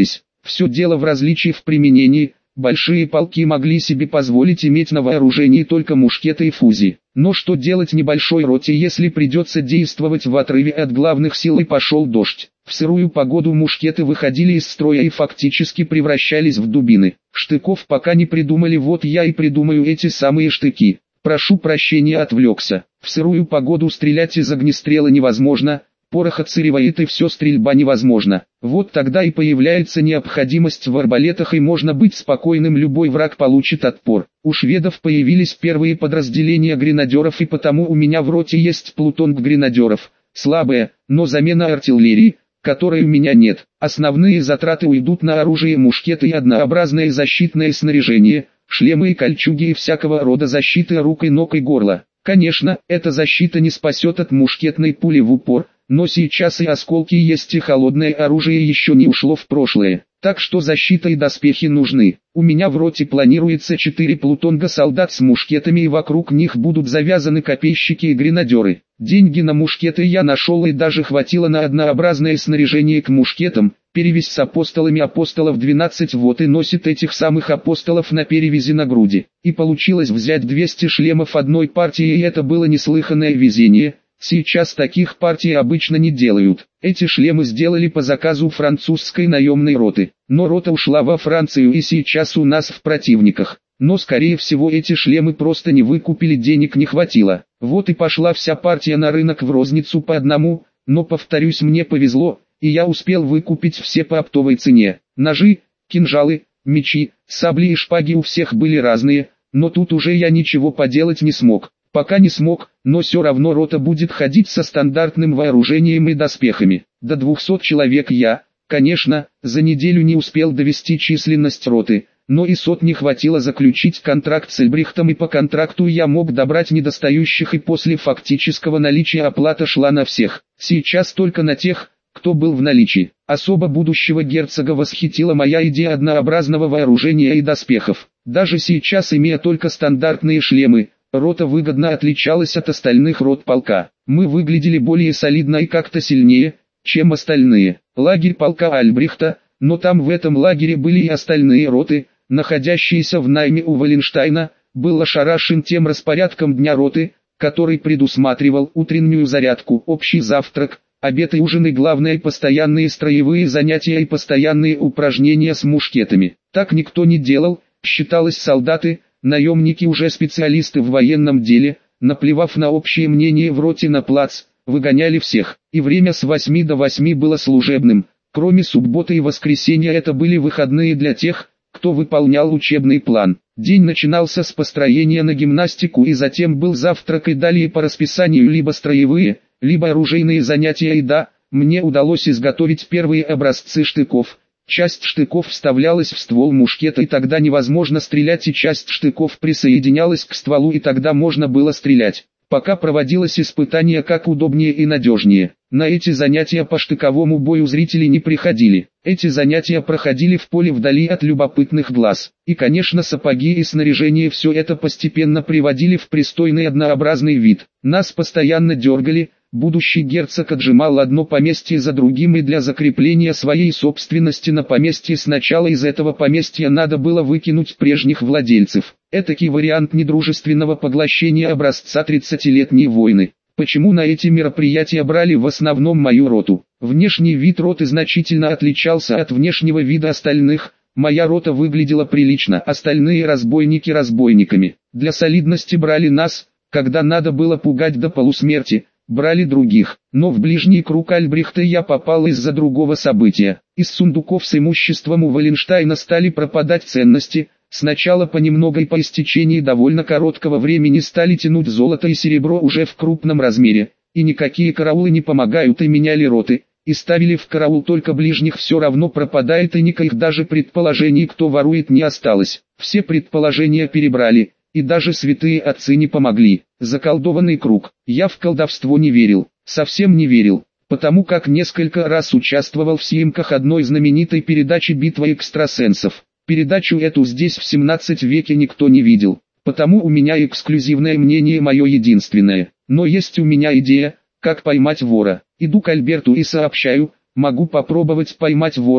Все дело в различии в применении. Большие полки могли себе позволить иметь на вооружении только мушкеты и фузи. Но что делать небольшой роте, если придется действовать в отрыве от главных сил и пошел дождь? В сырую погоду мушкеты выходили из строя и фактически превращались в дубины. Штыков пока не придумали, вот я и придумаю эти самые штыки. Прошу прощения, отвлекся. В сырую погоду стрелять из огнестрела невозможно. Порох отсыревает и все, стрельба невозможна. Вот тогда и появляется необходимость в арбалетах, и можно быть спокойным, любой враг получит отпор. У шведов появились первые подразделения гренадеров, и потому у меня в роте есть плутон гренадеров. Слабая, но замена артиллерии, которой у меня нет. Основные затраты уйдут на оружие, мушкеты и однообразное защитное снаряжение, шлемы и кольчуги и всякого рода защиты рук и ног и горла. Конечно, эта защита не спасет от мушкетной пули в упор, но сейчас и осколки есть, и холодное оружие еще не ушло в прошлое. Так что защита и доспехи нужны. У меня в роте планируется четыре плутонга солдат с мушкетами, и вокруг них будут завязаны копейщики и гренадеры. Деньги на мушкеты я нашел, и даже хватило на однообразное снаряжение к мушкетам. Перевязь с апостолами, апостолов двенадцать, вот и носит этих самых апостолов на перевязи на груди. И получилось взять двести шлемов одной партии, и это было неслыханное везение. Сейчас таких партий обычно не делают. Эти шлемы сделали по заказу французской наемной роты. Но рота ушла во Францию и сейчас у нас в противниках. Но скорее всего эти шлемы просто не выкупили, денег не хватило. Вот и пошла вся партия на рынок в розницу по одному, но повторюсь, мне повезло, и я успел выкупить все по оптовой цене. Ножи, кинжалы, мечи, сабли и шпаги у всех были разные, но тут уже я ничего поделать не смог. Пока не смог, но все равно рота будет ходить со стандартным вооружением и доспехами. До двухсот человек я, конечно, за неделю не успел довести численность роты, но и сотни хватило заключить контракт с Эльбрихтом, и по контракту я мог добрать недостающих, и после фактического наличия оплата шла на всех. Сейчас только на тех, кто был в наличии. Особо будущего герцога восхитила моя идея однообразного вооружения и доспехов. Даже сейчас, имея только стандартные шлемы, рота выгодно отличалась от остальных рот полка. Мы выглядели более солидно и как-то сильнее, чем остальные. Лагерь полка Альбрехта, но там в этом лагере были и остальные роты, находящиеся в найме у Валенштайна, был ошарашен тем распорядком дня роты, который предусматривал утреннюю зарядку, общий завтрак, обед и ужин, и главное постоянные строевые занятия и постоянные упражнения с мушкетами. Так никто не делал, считалось, солдаты, наемники уже специалисты в военном деле, наплевав на общее мнение в роте на плац, выгоняли всех, и время с восьми до восьми было служебным, кроме субботы и воскресенья это были выходные для тех, кто выполнял учебный план. День начинался с построения на гимнастику, и затем был завтрак, и далее по расписанию либо строевые, либо оружейные занятия, и да, мне удалось изготовить первые образцы штыков. Часть штыков вставлялась в ствол мушкета, и тогда невозможно стрелять, и часть штыков присоединялась к стволу, и тогда можно было стрелять. Пока проводилось испытание, как удобнее и надежнее. На эти занятия по штыковому бою зрители не приходили. Эти занятия проходили в поле вдали от любопытных глаз. И, конечно, сапоги и снаряжение, все это постепенно приводили в пристойный однообразный вид. Нас постоянно дергали. Будущий герцог отжимал одно поместье за другим, и для закрепления своей собственности на поместье сначала из этого поместья надо было выкинуть прежних владельцев. Этакий вариант недружественного поглощения образца тридцатилетней войны. Почему на эти мероприятия брали в основном мою роту? Внешний вид роты значительно отличался от внешнего вида остальных. Моя рота выглядела прилично, остальные разбойники разбойниками. Для солидности брали нас, когда надо было пугать до полусмерти. Брали других, но в ближний круг Альбрехта я попал из-за другого события. Из сундуков с имуществом у Валенштайна стали пропадать ценности. Сначала понемногу, и по истечении довольно короткого времени стали тянуть золото и серебро уже в крупном размере. И никакие караулы не помогают, и меняли роты, и ставили в караул только ближних, все равно пропадает, и никаких даже предположений, кто ворует, не осталось. Все предположения перебрали. И даже святые отцы не помогли. Заколдованный круг. Я в колдовство не верил, совсем не верил, потому как несколько раз участвовал в съемках одной знаменитой передачи «Битва экстрасенсов». Передачу эту здесь в семнадцатом веке никто не видел, потому у меня эксклюзивное мнение, мое единственное. Но есть у меня идея, как поймать вора. Иду к Альберту и сообщаю, могу попробовать поймать вора,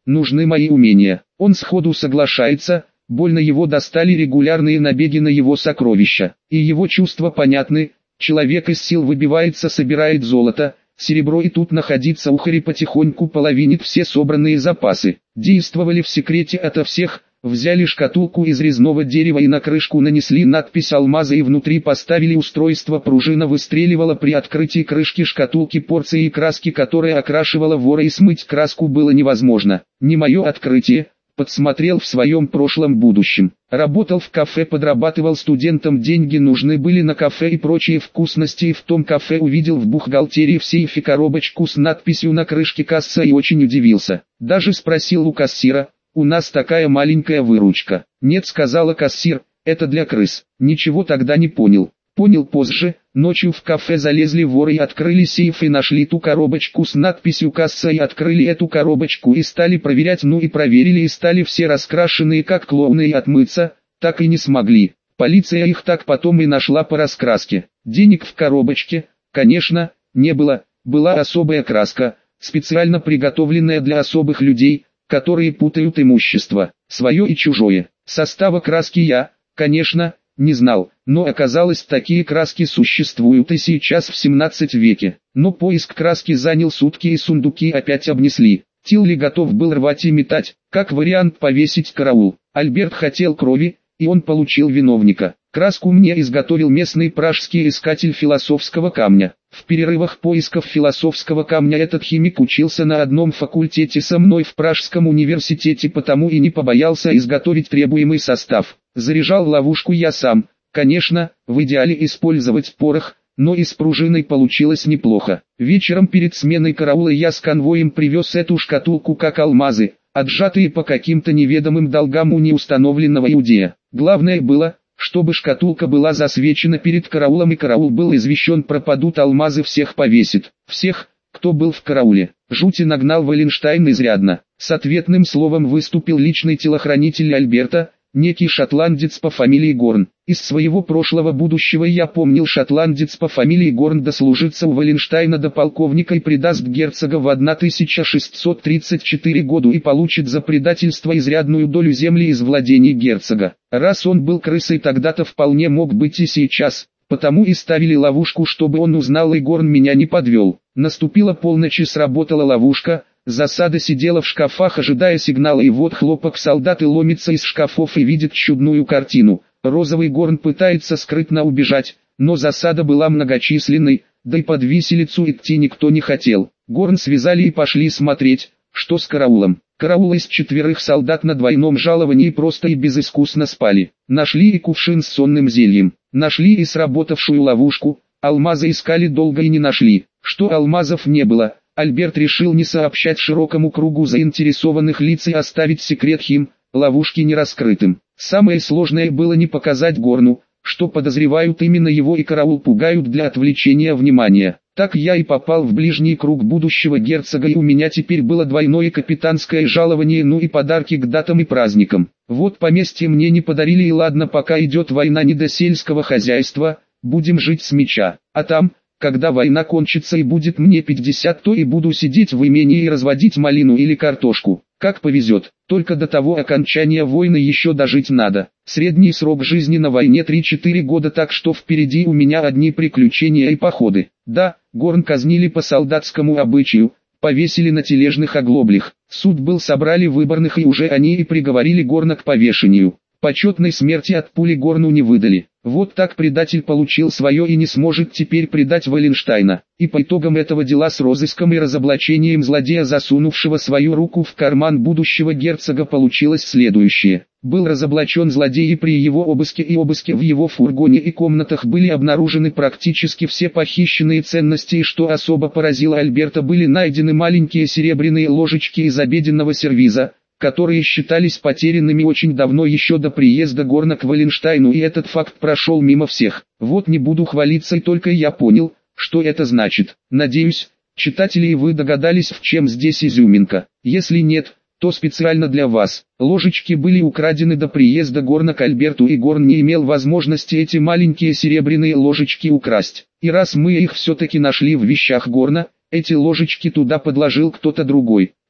нужны мои умения. Он сходу соглашается, больно его достали регулярные набеги на его сокровища. И его чувства понятны, человек из сил выбивается, собирает золото, серебро и тут находиться ухари потихоньку половинит все собранные запасы. Действовали в секрете ото всех. Взяли шкатулку из резного дерева и на крышку нанесли надпись «Алмазы» и внутри поставили устройство. Пружина выстреливала при открытии крышки шкатулки порции краски, которая окрашивала вора, и смыть краску было невозможно. Не мое открытие, подсмотрел в своем прошлом будущем. Работал в кафе, подрабатывал студентам, деньги нужны были на кафе и прочие вкусности, и в том кафе увидел в бухгалтерии в сейфе коробочку с надписью на крышке «Касса» и очень удивился. Даже спросил у кассира: «У нас такая маленькая выручка». «Нет», сказала кассир, «это для крыс». Ничего тогда не понял. Понял позже. Ночью в кафе залезли воры и открыли сейф и нашли ту коробочку с надписью «Касса» и открыли эту коробочку и стали проверять, ну и проверили, и стали все раскрашенные как клоуны, и отмыться так и не смогли. Полиция их так потом и нашла по раскраске. Денег в коробочке, конечно, не было, была особая краска, специально приготовленная для особых людей, которые путают имущество, свое и чужое. Состава краски я, конечно, не знал, но оказалось, такие краски существуют и сейчас в семнадцатом веке. Но поиск краски занял сутки, и сундуки опять обнесли. Тилли готов был рвать и метать, как вариант повесить караул. Альберт хотел крови, и он получил виновника. Краску мне изготовил местный пражский искатель философского камня. В перерывах поисков философского камня этот химик учился на одном факультете со мной в Пражском университете, потому и не побоялся изготовить требуемый состав. Заряжал ловушку я сам, конечно, в идеале использовать порох, но и с пружиной получилось неплохо. Вечером перед сменой караула я с конвоем привез эту шкатулку как алмазы, отжатые по каким-то неведомым долгам у неустановленного иудея. Главное было, чтобы шкатулка была засвечена перед караулом, и караул был извещен: пропадут алмазы, всех повесит. Всех, кто был в карауле. Жути нагнал Валенштайн изрядно. С ответным словом выступил личный телохранитель Альберта, некий шотландец по фамилии Горн. Из своего прошлого будущего я помнил: шотландец по фамилии Горн дослужится у Валенштайна до полковника и предаст герцога в тысяча шестьсот тридцать четвёртом году и получит за предательство изрядную долю земли из владений герцога. Раз он был крысой тогда-то, вполне мог быть и сейчас, потому и ставили ловушку, чтобы он узнал, и Горн меня не подвел. Наступила полночь и сработала ловушка. Засада сидела в шкафах, ожидая сигнала, и вот хлопок, солдаты ломятся из шкафов и видят чудную картину. Розовый Горн пытается скрытно убежать, но засада была многочисленной, да и под виселицу идти никто не хотел. Горн связали и пошли смотреть, что с караулом. Караул из четверых солдат на двойном жаловании просто и безыскусно спали. Нашли и кувшин с сонным зельем, нашли и сработавшую ловушку. Алмазы искали долго и не нашли. Что алмазов не было, Альберт решил не сообщать широкому кругу заинтересованных лиц и оставить секрет хим, ловушки нераскрытым. Самое сложное было не показать Горну, что подозревают именно его, и караул пугают для отвлечения внимания. Так я и попал в ближний круг будущего герцога, и у меня теперь было двойное капитанское жалование, ну и подарки к датам и праздникам. Вот поместье мне не подарили, и ладно, пока идет война, не до сельского хозяйства, будем жить с меча. А там, когда война кончится и будет мне пятьдесят, то и буду сидеть в имении и разводить малину или картошку. Как повезет, только до того окончания войны еще дожить надо. Средний срок жизни на войне три-четыре года, так что впереди у меня одни приключения и походы. Да, Горн казнили по солдатскому обычаю, повесили на тележных оглоблях. Суд был, собрали выборных, и уже они и приговорили Горна к повешению. Почетной смерти от пули Горну не выдали. Вот так предатель получил свое и не сможет теперь предать Валенштайна. И по итогам этого дела с розыском и разоблачением злодея, засунувшего свою руку в карман будущего герцога, получилось следующее. Был разоблачен злодей, и при его обыске и обыске в его фургоне и комнатах были обнаружены практически все похищенные ценности, и что особо поразило Альберта, были найдены маленькие серебряные ложечки из обеденного сервиза, которые считались потерянными очень давно, еще до приезда Горна к Валенштайну, и этот факт прошел мимо всех. Вот не буду хвалиться, и только я понял, что это значит. Надеюсь, читатели, и вы догадались, в чем здесь изюминка. Если нет, то специально для вас. Ложечки были украдены до приезда Горна к Альберту, и Горн не имел возможности эти маленькие серебряные ложечки украсть. И раз мы их все-таки нашли в вещах Горна, эти ложечки туда подложил кто-то другой. Тот,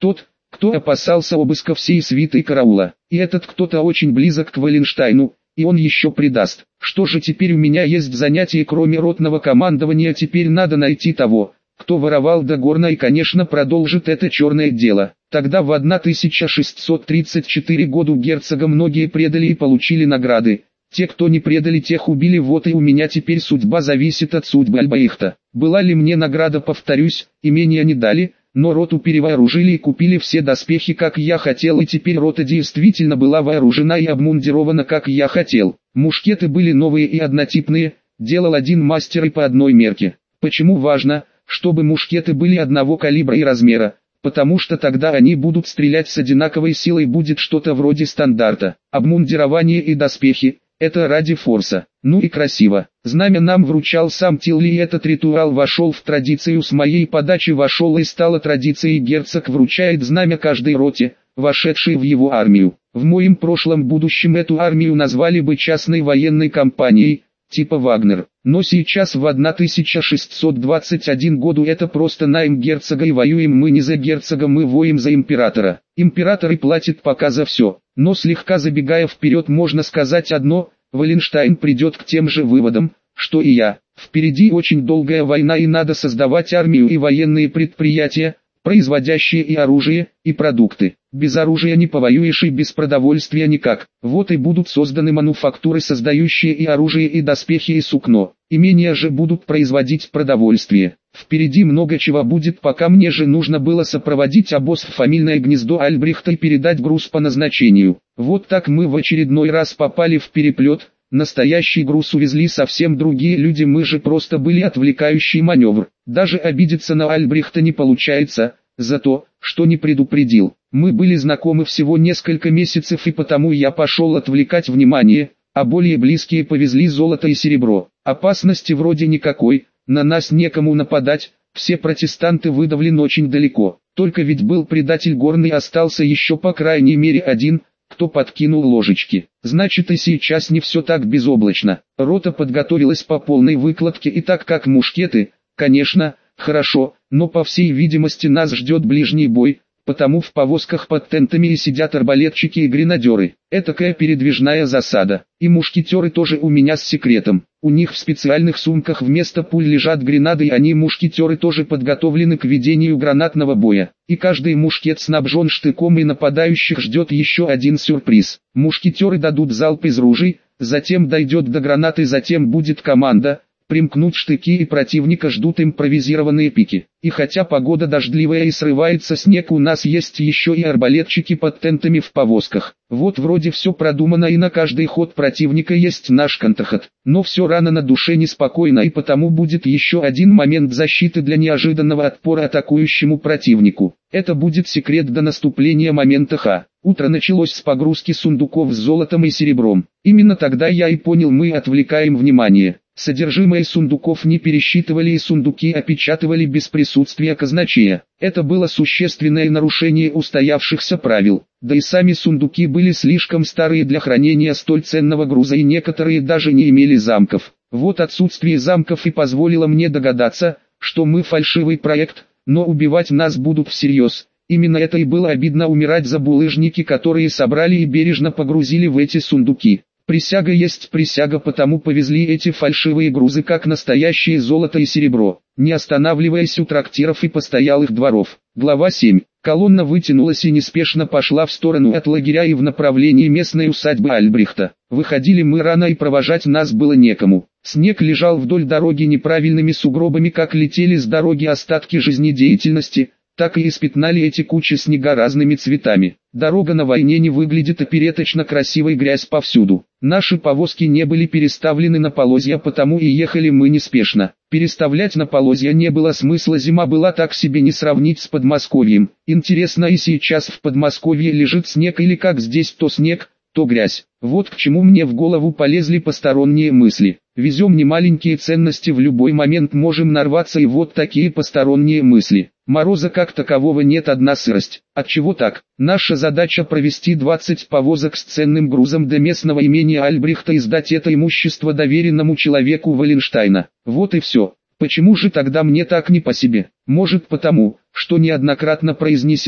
Кто опасался обыска всей свиты и караула? И этот кто-то очень близок к Валенштайну, и он еще предаст. Что же теперь у меня есть занятие кроме ротного командования? Теперь надо найти того, кто воровал до горна и, конечно, продолжит это черное дело. Тогда в тысяча шестьсот тридцать четвёртом году герцога многие предали и получили награды. Те, кто не предали, тех убили. Вот и у меня теперь судьба зависит от судьбы Альбрехта. Была ли мне награда, повторюсь, имения не дали, но роту перевооружили и купили все доспехи, как я хотел, и теперь рота действительно была вооружена и обмундирована, как я хотел. Мушкеты были новые и однотипные, делал один мастер и по одной мерке. Почему важно, чтобы мушкеты были одного калибра и размера? Потому что тогда они будут стрелять с одинаковой силой, будет что-то вроде стандарта. Обмундирование и доспехи – это ради форса. Ну и красиво. Знамя нам вручал сам Тилли, и этот ритуал вошел в традицию, с моей подачи вошел и стало традицией. Герцог вручает знамя каждой роте, вошедшей в его армию. В моем прошлом будущем эту армию назвали бы частной военной компанией, типа Вагнер. Но сейчас в тысяча шестьсот двадцать первом году это просто найм герцога, и воюем мы не за герцога, мы воим за императора. Император и платит пока за все. Но слегка забегая вперед, можно сказать одно: Валенштайн придет к тем же выводам, что и я. Впереди очень долгая война, и надо создавать армию и военные предприятия, производящие и оружие, и продукты. Без оружия не повоюешь и без продовольствия никак. Вот и будут созданы мануфактуры, создающие и оружие, и доспехи, и сукно. Имения же будут производить продовольствие. Впереди много чего будет, пока мне же нужно было сопроводить обоз в фамильное гнездо Альбрехта и передать груз по назначению. Вот так мы в очередной раз попали в переплет. Настоящий груз увезли совсем другие люди, мы же просто были отвлекающий маневр. Даже обидеться на Альбрехта не получается, за то, что не предупредил. Мы были знакомы всего несколько месяцев, и потому я пошел отвлекать внимание, а более близкие повезли золото и серебро. Опасности вроде никакой, на нас некому нападать, все протестанты выдавлены очень далеко. Только ведь был предатель горный, остался еще по крайней мере один, кто подкинул ложечки. Значит, и сейчас не все так безоблачно. Рота подготовилась по полной выкладке, и так как мушкеты, конечно, хорошо, но по всей видимости нас ждет ближний бой, потому в повозках под тентами и сидят арбалетчики и гренадеры. Этакая передвижная засада. И мушкетеры тоже у меня с секретом. У них в специальных сумках вместо пуль лежат гренады, и они, мушкетеры, тоже подготовлены к ведению гранатного боя. И каждый мушкет снабжен штыком, и нападающих ждет еще один сюрприз. Мушкетеры дадут залп из ружей, затем дойдет до гранаты, затем будет команда. Примкнут штыки, и противника ждут импровизированные пики. И хотя погода дождливая и срывается снег, у нас есть еще и арбалетчики под тентами в повозках. Вот вроде все продумано, и на каждый ход противника есть наш контрход. Но все рано на душе неспокойно, и потому будет еще один момент защиты для неожиданного отпора атакующему противнику. Это будет секрет до наступления момента Х. Утро началось с погрузки сундуков с золотом и серебром. Именно тогда я и понял, мы отвлекаем внимание. Содержимое сундуков не пересчитывали, и сундуки опечатывали без присутствия казначея. Это было существенное нарушение устоявшихся правил. Да и сами сундуки были слишком старые для хранения столь ценного груза, и некоторые даже не имели замков. Вот отсутствие замков и позволило мне догадаться, что мы фальшивый проект, но убивать нас будут всерьез. Именно это и было обидно, умирать за булыжники, которые собрали и бережно погрузили в эти сундуки. Присяга есть присяга, потому повезли эти фальшивые грузы как настоящее золото и серебро, не останавливаясь у трактиров и постоялых дворов. Глава семь. Колонна вытянулась и неспешно пошла в сторону от лагеря и в направлении местной усадьбы Альбрехта. Выходили мы рано, и провожать нас было некому. Снег лежал вдоль дороги неправильными сугробами, как летели с дороги остатки жизнедеятельности, так и испятнали эти кучи снега разными цветами. Дорога на войне не выглядит опереточно красивой, грязь повсюду. Наши повозки не были переставлены на полозья, потому и ехали мы неспешно. Переставлять на полозья не было смысла, зима была так себе, не сравнить с Подмосковьем. Интересно, и сейчас в Подмосковье лежит снег, или как здесь то снег, то грязь? Вот к чему мне в голову полезли посторонние мысли. Везем немаленькие ценности, в любой момент можем нарваться, и вот такие посторонние мысли. Мороза как такового нет, одна сырость. Отчего так? Наша задача провести двадцать повозок с ценным грузом до местного имения Альбрехта и сдать это имущество доверенному человеку Валенштайна. Вот и все. Почему же тогда мне так не по себе? Может потому, что неоднократно произнесено,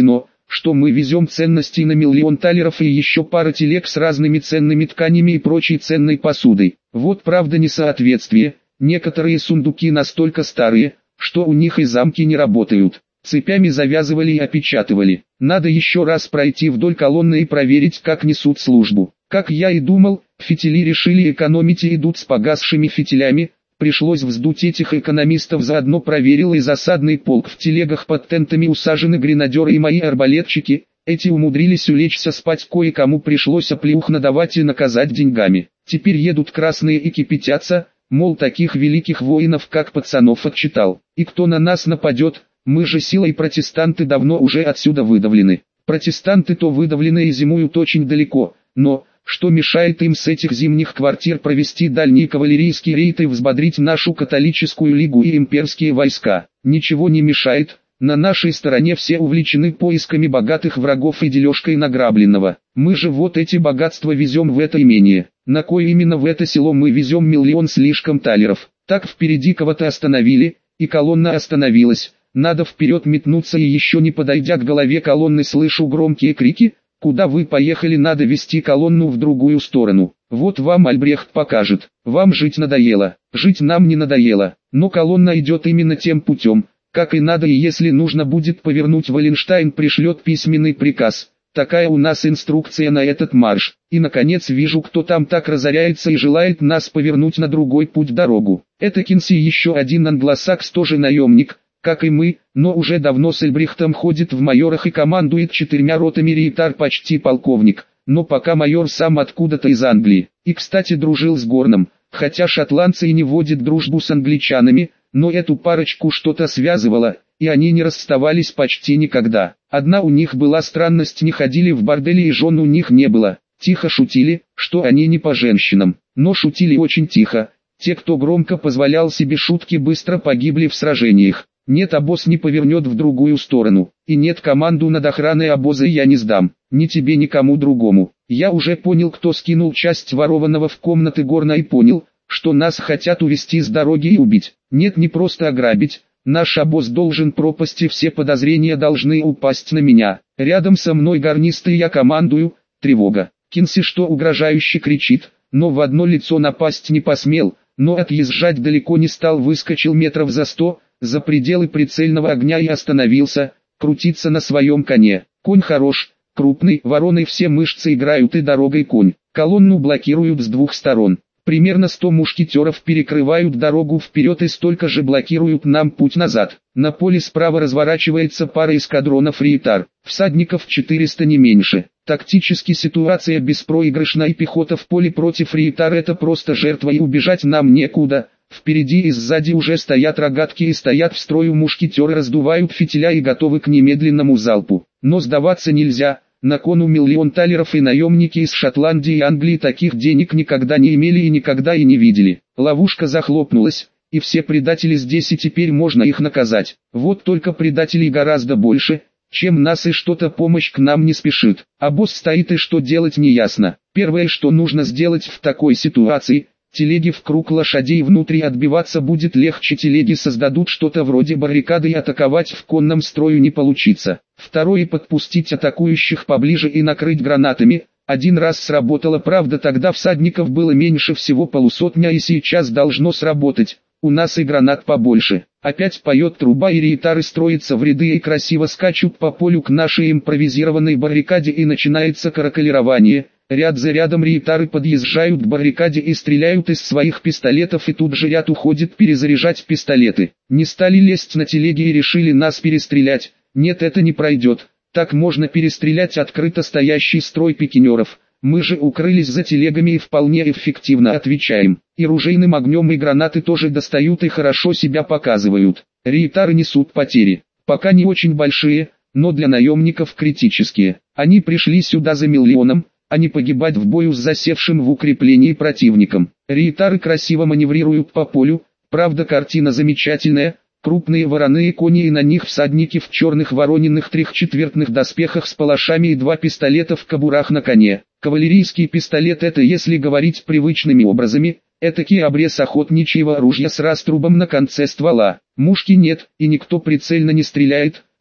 что мы везем ценностей на миллион талеров и еще пара телег с разными ценными тканями и прочей ценной посудой. Вот правда несоответствие, некоторые сундуки настолько старые, что у них и замки не работают. Цепями завязывали и опечатывали. Надо еще раз пройти вдоль колонны и проверить, как несут службу. Как я и думал, фитили решили экономить и идут с погасшими фитилями. Пришлось вздуть этих экономистов, заодно проверил и засадный полк. В телегах под тентами усажены гренадеры и мои арбалетчики. Эти умудрились улечься спать, кое-кому пришлось оплеух надавать и наказать деньгами. Теперь едут красные и кипятятся, мол, таких великих воинов, как пацанов, отчитал. И кто на нас нападет? Мы же силой протестанты давно уже отсюда выдавлены. Протестанты-то выдавлены и зимуют очень далеко, но что мешает им с этих зимних квартир провести дальние кавалерийские рейды и взбодрить нашу католическую лигу и имперские войска? Ничего не мешает. На нашей стороне все увлечены поисками богатых врагов и дележкой награбленного. Мы же вот эти богатства везем в это имение. На кое именно в это село мы везем миллион слишком талеров? Так впереди кого-то остановили, и колонна остановилась. Надо вперед метнуться, и еще не подойдя к голове колонны, слышу громкие крики: «Куда вы поехали? Надо вести колонну в другую сторону. Вот вам Альбрехт покажет. Вам жить надоело». Жить нам не надоело, но колонна идет именно тем путем, как и надо, и если нужно будет повернуть, Валенштайн пришлет письменный приказ. Такая у нас инструкция на этот марш. И наконец вижу, кто там так разоряется и желает нас повернуть на другой путь дорогу. Это Кинси, еще один англосакс, тоже наемник, как и мы, но уже давно с Эльбрехтом ходит в майорах и командует четырьмя ротами рейтар, почти полковник, но пока майор сам откуда-то из Англии. И кстати дружил с Горном, хотя шотландцы и не водят дружбу с англичанами, но эту парочку что-то связывало, и они не расставались почти никогда. Одна у них была странность: не ходили в бордели и жен у них не было. Тихо шутили, что они не по женщинам, но шутили очень тихо. Те, кто громко позволял себе шутки, быстро погибли в сражениях. Нет, обоз не повернет в другую сторону, и нет, команду над охраной обоза я не сдам, ни тебе, ни кому другому. Я уже понял, кто скинул часть ворованного в комнаты Горна, и понял, что нас хотят увести с дороги и убить. Нет, не просто ограбить, наш обоз должен пропасть, и все подозрения должны упасть на меня. Рядом со мной гарнист, и я командую: тревога. Кинси что угрожающе кричит, но в одно лицо напасть не посмел, но отъезжать далеко не стал, выскочил метров за сто, за пределы прицельного огня, и остановился, крутиться на своем коне. Конь хорош, крупный, вороной все мышцы играют, и дорогой конь. Колонну блокируют с двух сторон. Примерно сто мушкетеров перекрывают дорогу вперед и столько же блокируют нам путь назад. На поле справа разворачивается пара эскадронов рейтар, всадников четыреста не меньше. Тактически ситуация беспроигрышна, и пехота в поле против рейтар — это просто жертва, и убежать нам некуда. Впереди и сзади уже стоят рогатки, и стоят в строю мушкетеры, раздувают фитиля и готовы к немедленному залпу. Но сдаваться нельзя. На кону миллион талеров, и наемники из Шотландии и Англии таких денег никогда не имели и никогда и не видели. Ловушка захлопнулась, и все предатели здесь, и теперь можно их наказать. Вот только предателей гораздо больше, чем нас, и что-то помощь к нам не спешит. А босс стоит, и что делать не ясно. Первое, что нужно сделать в такой ситуации — телеги в круг лошадей внутри, отбиваться будет легче, телеги создадут что-то вроде баррикады, и атаковать в конном строю не получится. Второе — подпустить атакующих поближе и накрыть гранатами. Один раз сработало, правда тогда всадников было меньше всего полусотня, и сейчас должно сработать. У нас и гранат побольше. Опять поет труба, и рейтары строятся в ряды и красиво скачут по полю к нашей импровизированной баррикаде, и начинается каракалирование. Ряд за рядом рейтары подъезжают к баррикаде и стреляют из своих пистолетов, и тут же ряд уходит перезаряжать пистолеты. Не стали лезть на телеги и решили нас перестрелять. Нет, это не пройдет. Так можно перестрелять открыто стоящий строй пикинеров. Мы же укрылись за телегами и вполне эффективно отвечаем. И ружейным огнем, и гранаты тоже достают и хорошо себя показывают. Рейтары несут потери. Пока не очень большие, но для наемников критические. Они пришли сюда за миллионом, а не погибать в бою с засевшим в укреплении противником. Рейтары красиво маневрируют по полю, правда картина замечательная. Крупные вороные кони, и на них всадники в черных вороненных трехчетвертных доспехах с палашами и два пистолета в кобурах на коне. Кавалерийский пистолет — это, если говорить привычными образами, этакий обрез охотничьего ружья с раструбом на конце ствола. Мушки нет, и никто прицельно не стреляет,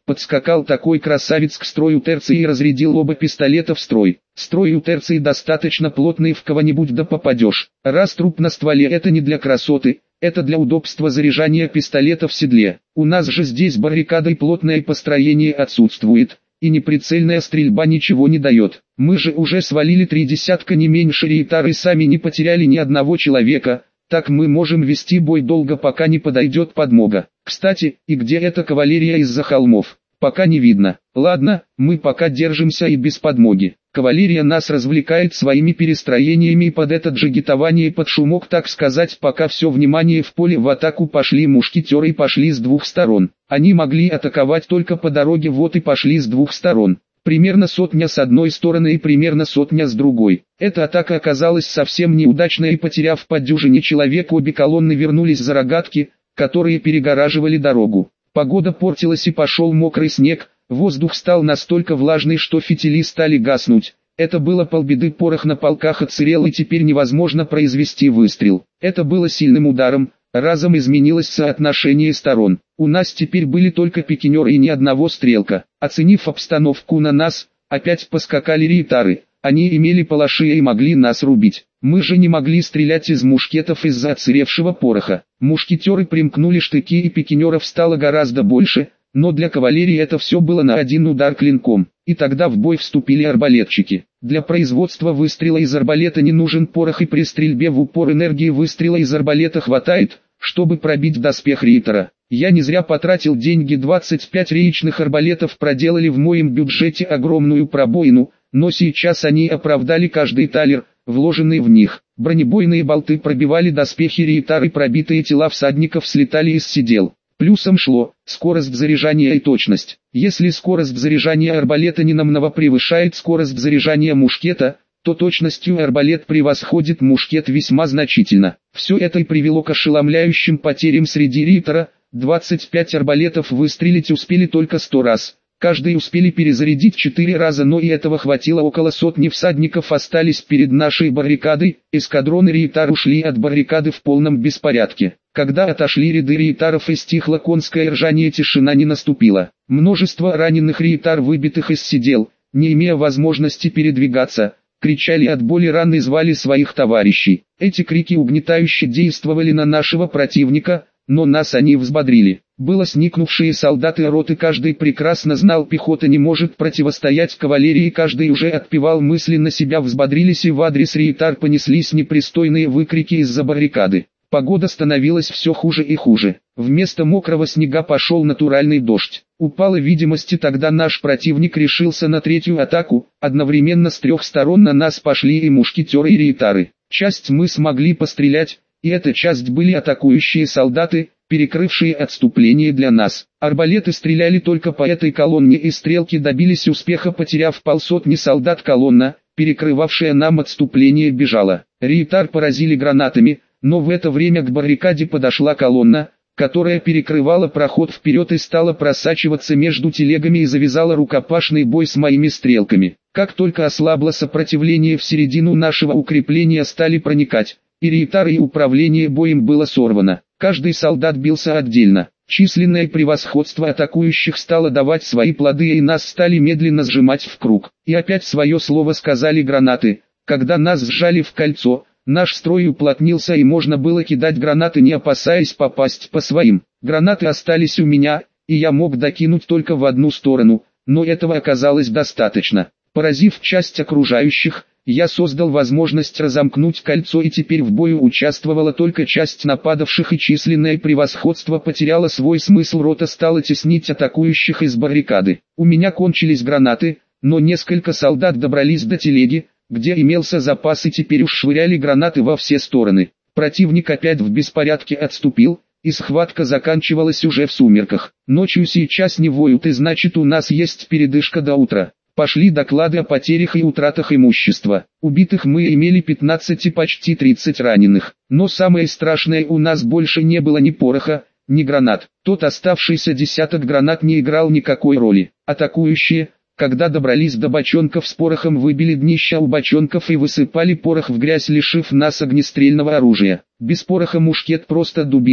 Подскакал такой красавец к строю терции и разрядил оба пистолета в строй. Строй у терции достаточно плотный, в кого-нибудь да попадешь. Раз труп на стволе, это не для красоты, это для удобства заряжания пистолета в седле. У нас же здесь баррикада и плотное построение отсутствует, и неприцельная стрельба ничего не дает. Мы же уже свалили три десятка не меньше рейтар и сами не потеряли ни одного человека. Так мы можем вести бой долго, пока не подойдет подмога. Кстати, и где эта кавалерия из-за холмов? Пока не видно. Ладно, мы пока держимся и без подмоги. Кавалерия нас развлекает своими перестроениями и под это джигитование и под шумок, так сказать, пока все внимание в поле. В атаку пошли мушкетеры и пошли с двух сторон. Они могли атаковать только по дороге, вот и пошли с двух сторон. Примерно сотня с одной стороны и примерно сотня с другой. Эта атака оказалась совсем неудачной, и потеряв по дюжине человек, обе колонны вернулись за рогатки, которые перегораживали дорогу. Погода портилась и пошел мокрый снег, воздух стал настолько влажный, что фитили стали гаснуть. Это было полбеды, порох на полках отсырел и теперь невозможно произвести выстрел. Это было сильным ударом. Разом изменилось соотношение сторон. У нас теперь были только пикинеры и ни одного стрелка. Оценив обстановку, на нас опять поскакали рейтары. Они имели палаши и могли нас рубить. Мы же не могли стрелять из мушкетов из-за отсыревшего пороха. Мушкетеры примкнули штыки, и пикинеров стало гораздо больше, но для кавалерии это все было на один удар клинком. И тогда в бой вступили арбалетчики. Для производства выстрела из арбалета не нужен порох, и при стрельбе в упор энергии выстрела из арбалета хватает, чтобы пробить доспех рейтера. Я не зря потратил деньги, двадцать пять реечных арбалетов проделали в моем бюджете огромную пробоину, но сейчас они оправдали каждый талер, вложенный в них. Бронебойные болты пробивали доспехи рейтар, и пробитые тела всадников слетали из седел. Плюсом шло скорость заряжания и точность. Если скорость заряжания арбалета не намного превышает скорость заряжания мушкета, то точностью арбалет превосходит мушкет весьма значительно. Все это и привело к ошеломляющим потерям среди рейтера. двадцать пять арбалетов выстрелить успели только сто раз. Каждый успели перезарядить четыре раза, но и этого хватило. Около сотни всадников остались перед нашей баррикадой. Эскадроны рейтар ушли от баррикады в полном беспорядке. Когда отошли ряды рейтаров и стихло конское ржание, тишина не наступила. Множество раненых рейтар, выбитых из седел, не имея возможности передвигаться, кричали от боли ран и звали своих товарищей. Эти крики угнетающе действовали на нашего противника, но нас они взбодрили. Было сникнувшие солдаты роты, каждый прекрасно знал, пехота не может противостоять кавалерии, каждый уже отпевал мысленно себя, взбодрились, и в адрес рейтар понеслись непристойные выкрики из-за баррикады. Погода становилась все хуже и хуже. Вместо мокрого снега пошел натуральный дождь. Упала видимость, и тогда наш противник решился на третью атаку. Одновременно с трех сторон на нас пошли и мушкетеры, и рейтары. Часть мы смогли пострелять, и эта часть были атакующие солдаты, перекрывшие отступление для нас. Арбалеты стреляли только по этой колонне, и стрелки добились успеха, потеряв полсотни солдат. Колонна, перекрывавшая нам отступление, бежала. Рейтар поразили гранатами, но в это время к баррикаде подошла колонна, которая перекрывала проход вперед и стала просачиваться между телегами и завязала рукопашный бой с моими стрелками. Как только ослабло сопротивление, в середину нашего укрепления стали проникать, и рейтары, и управление боем было сорвано. Каждый солдат бился отдельно. Численное превосходство атакующих стало давать свои плоды, и нас стали медленно сжимать в круг. И опять свое слово сказали гранаты. Когда нас сжали в кольцо, наш строй уплотнился, и можно было кидать гранаты, не опасаясь попасть по своим. Гранаты остались у меня, и я мог докинуть только в одну сторону, но этого оказалось достаточно. Поразив часть окружающих, я создал возможность разомкнуть кольцо, и теперь в бою участвовала только часть нападавших, и численное превосходство потеряло свой смысл. Рота стала теснить атакующих из баррикады. У меня кончились гранаты, но несколько солдат добрались до телеги, где имелся запас, и теперь уж швыряли гранаты во все стороны. Противник опять в беспорядке отступил, и схватка заканчивалась уже в сумерках. Ночью сейчас не воют, и значит, у нас есть передышка до утра. Пошли доклады о потерях и утратах имущества. Убитых мы имели пятнадцать и почти тридцать раненых. Но самое страшное, у нас больше не было ни пороха, ни гранат. Тот оставшийся десяток гранат не играл никакой роли. Атакующие, когда добрались до бочонков с порохом, выбили днища у бочонков и высыпали порох в грязь, лишив нас огнестрельного оружия. Без пороха мушкет просто дубина,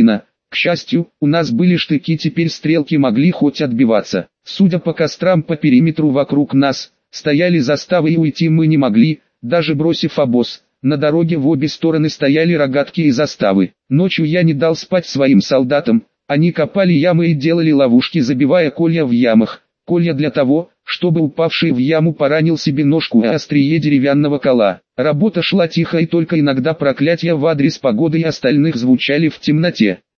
К счастью, у нас были штыки, теперь стрелки могли хоть отбиваться. Судя по кострам по периметру вокруг нас, стояли заставы и уйти мы не могли, даже бросив обоз. На дороге в обе стороны стояли рогатки и заставы. Ночью я не дал спать своим солдатам, они копали ямы и делали ловушки, забивая колья в ямах. Колья для того, чтобы упавший в яму поранил себе ножку и острие деревянного кола. Работа шла тихо, и только иногда проклятия в адрес погоды и остальных звучали в темноте.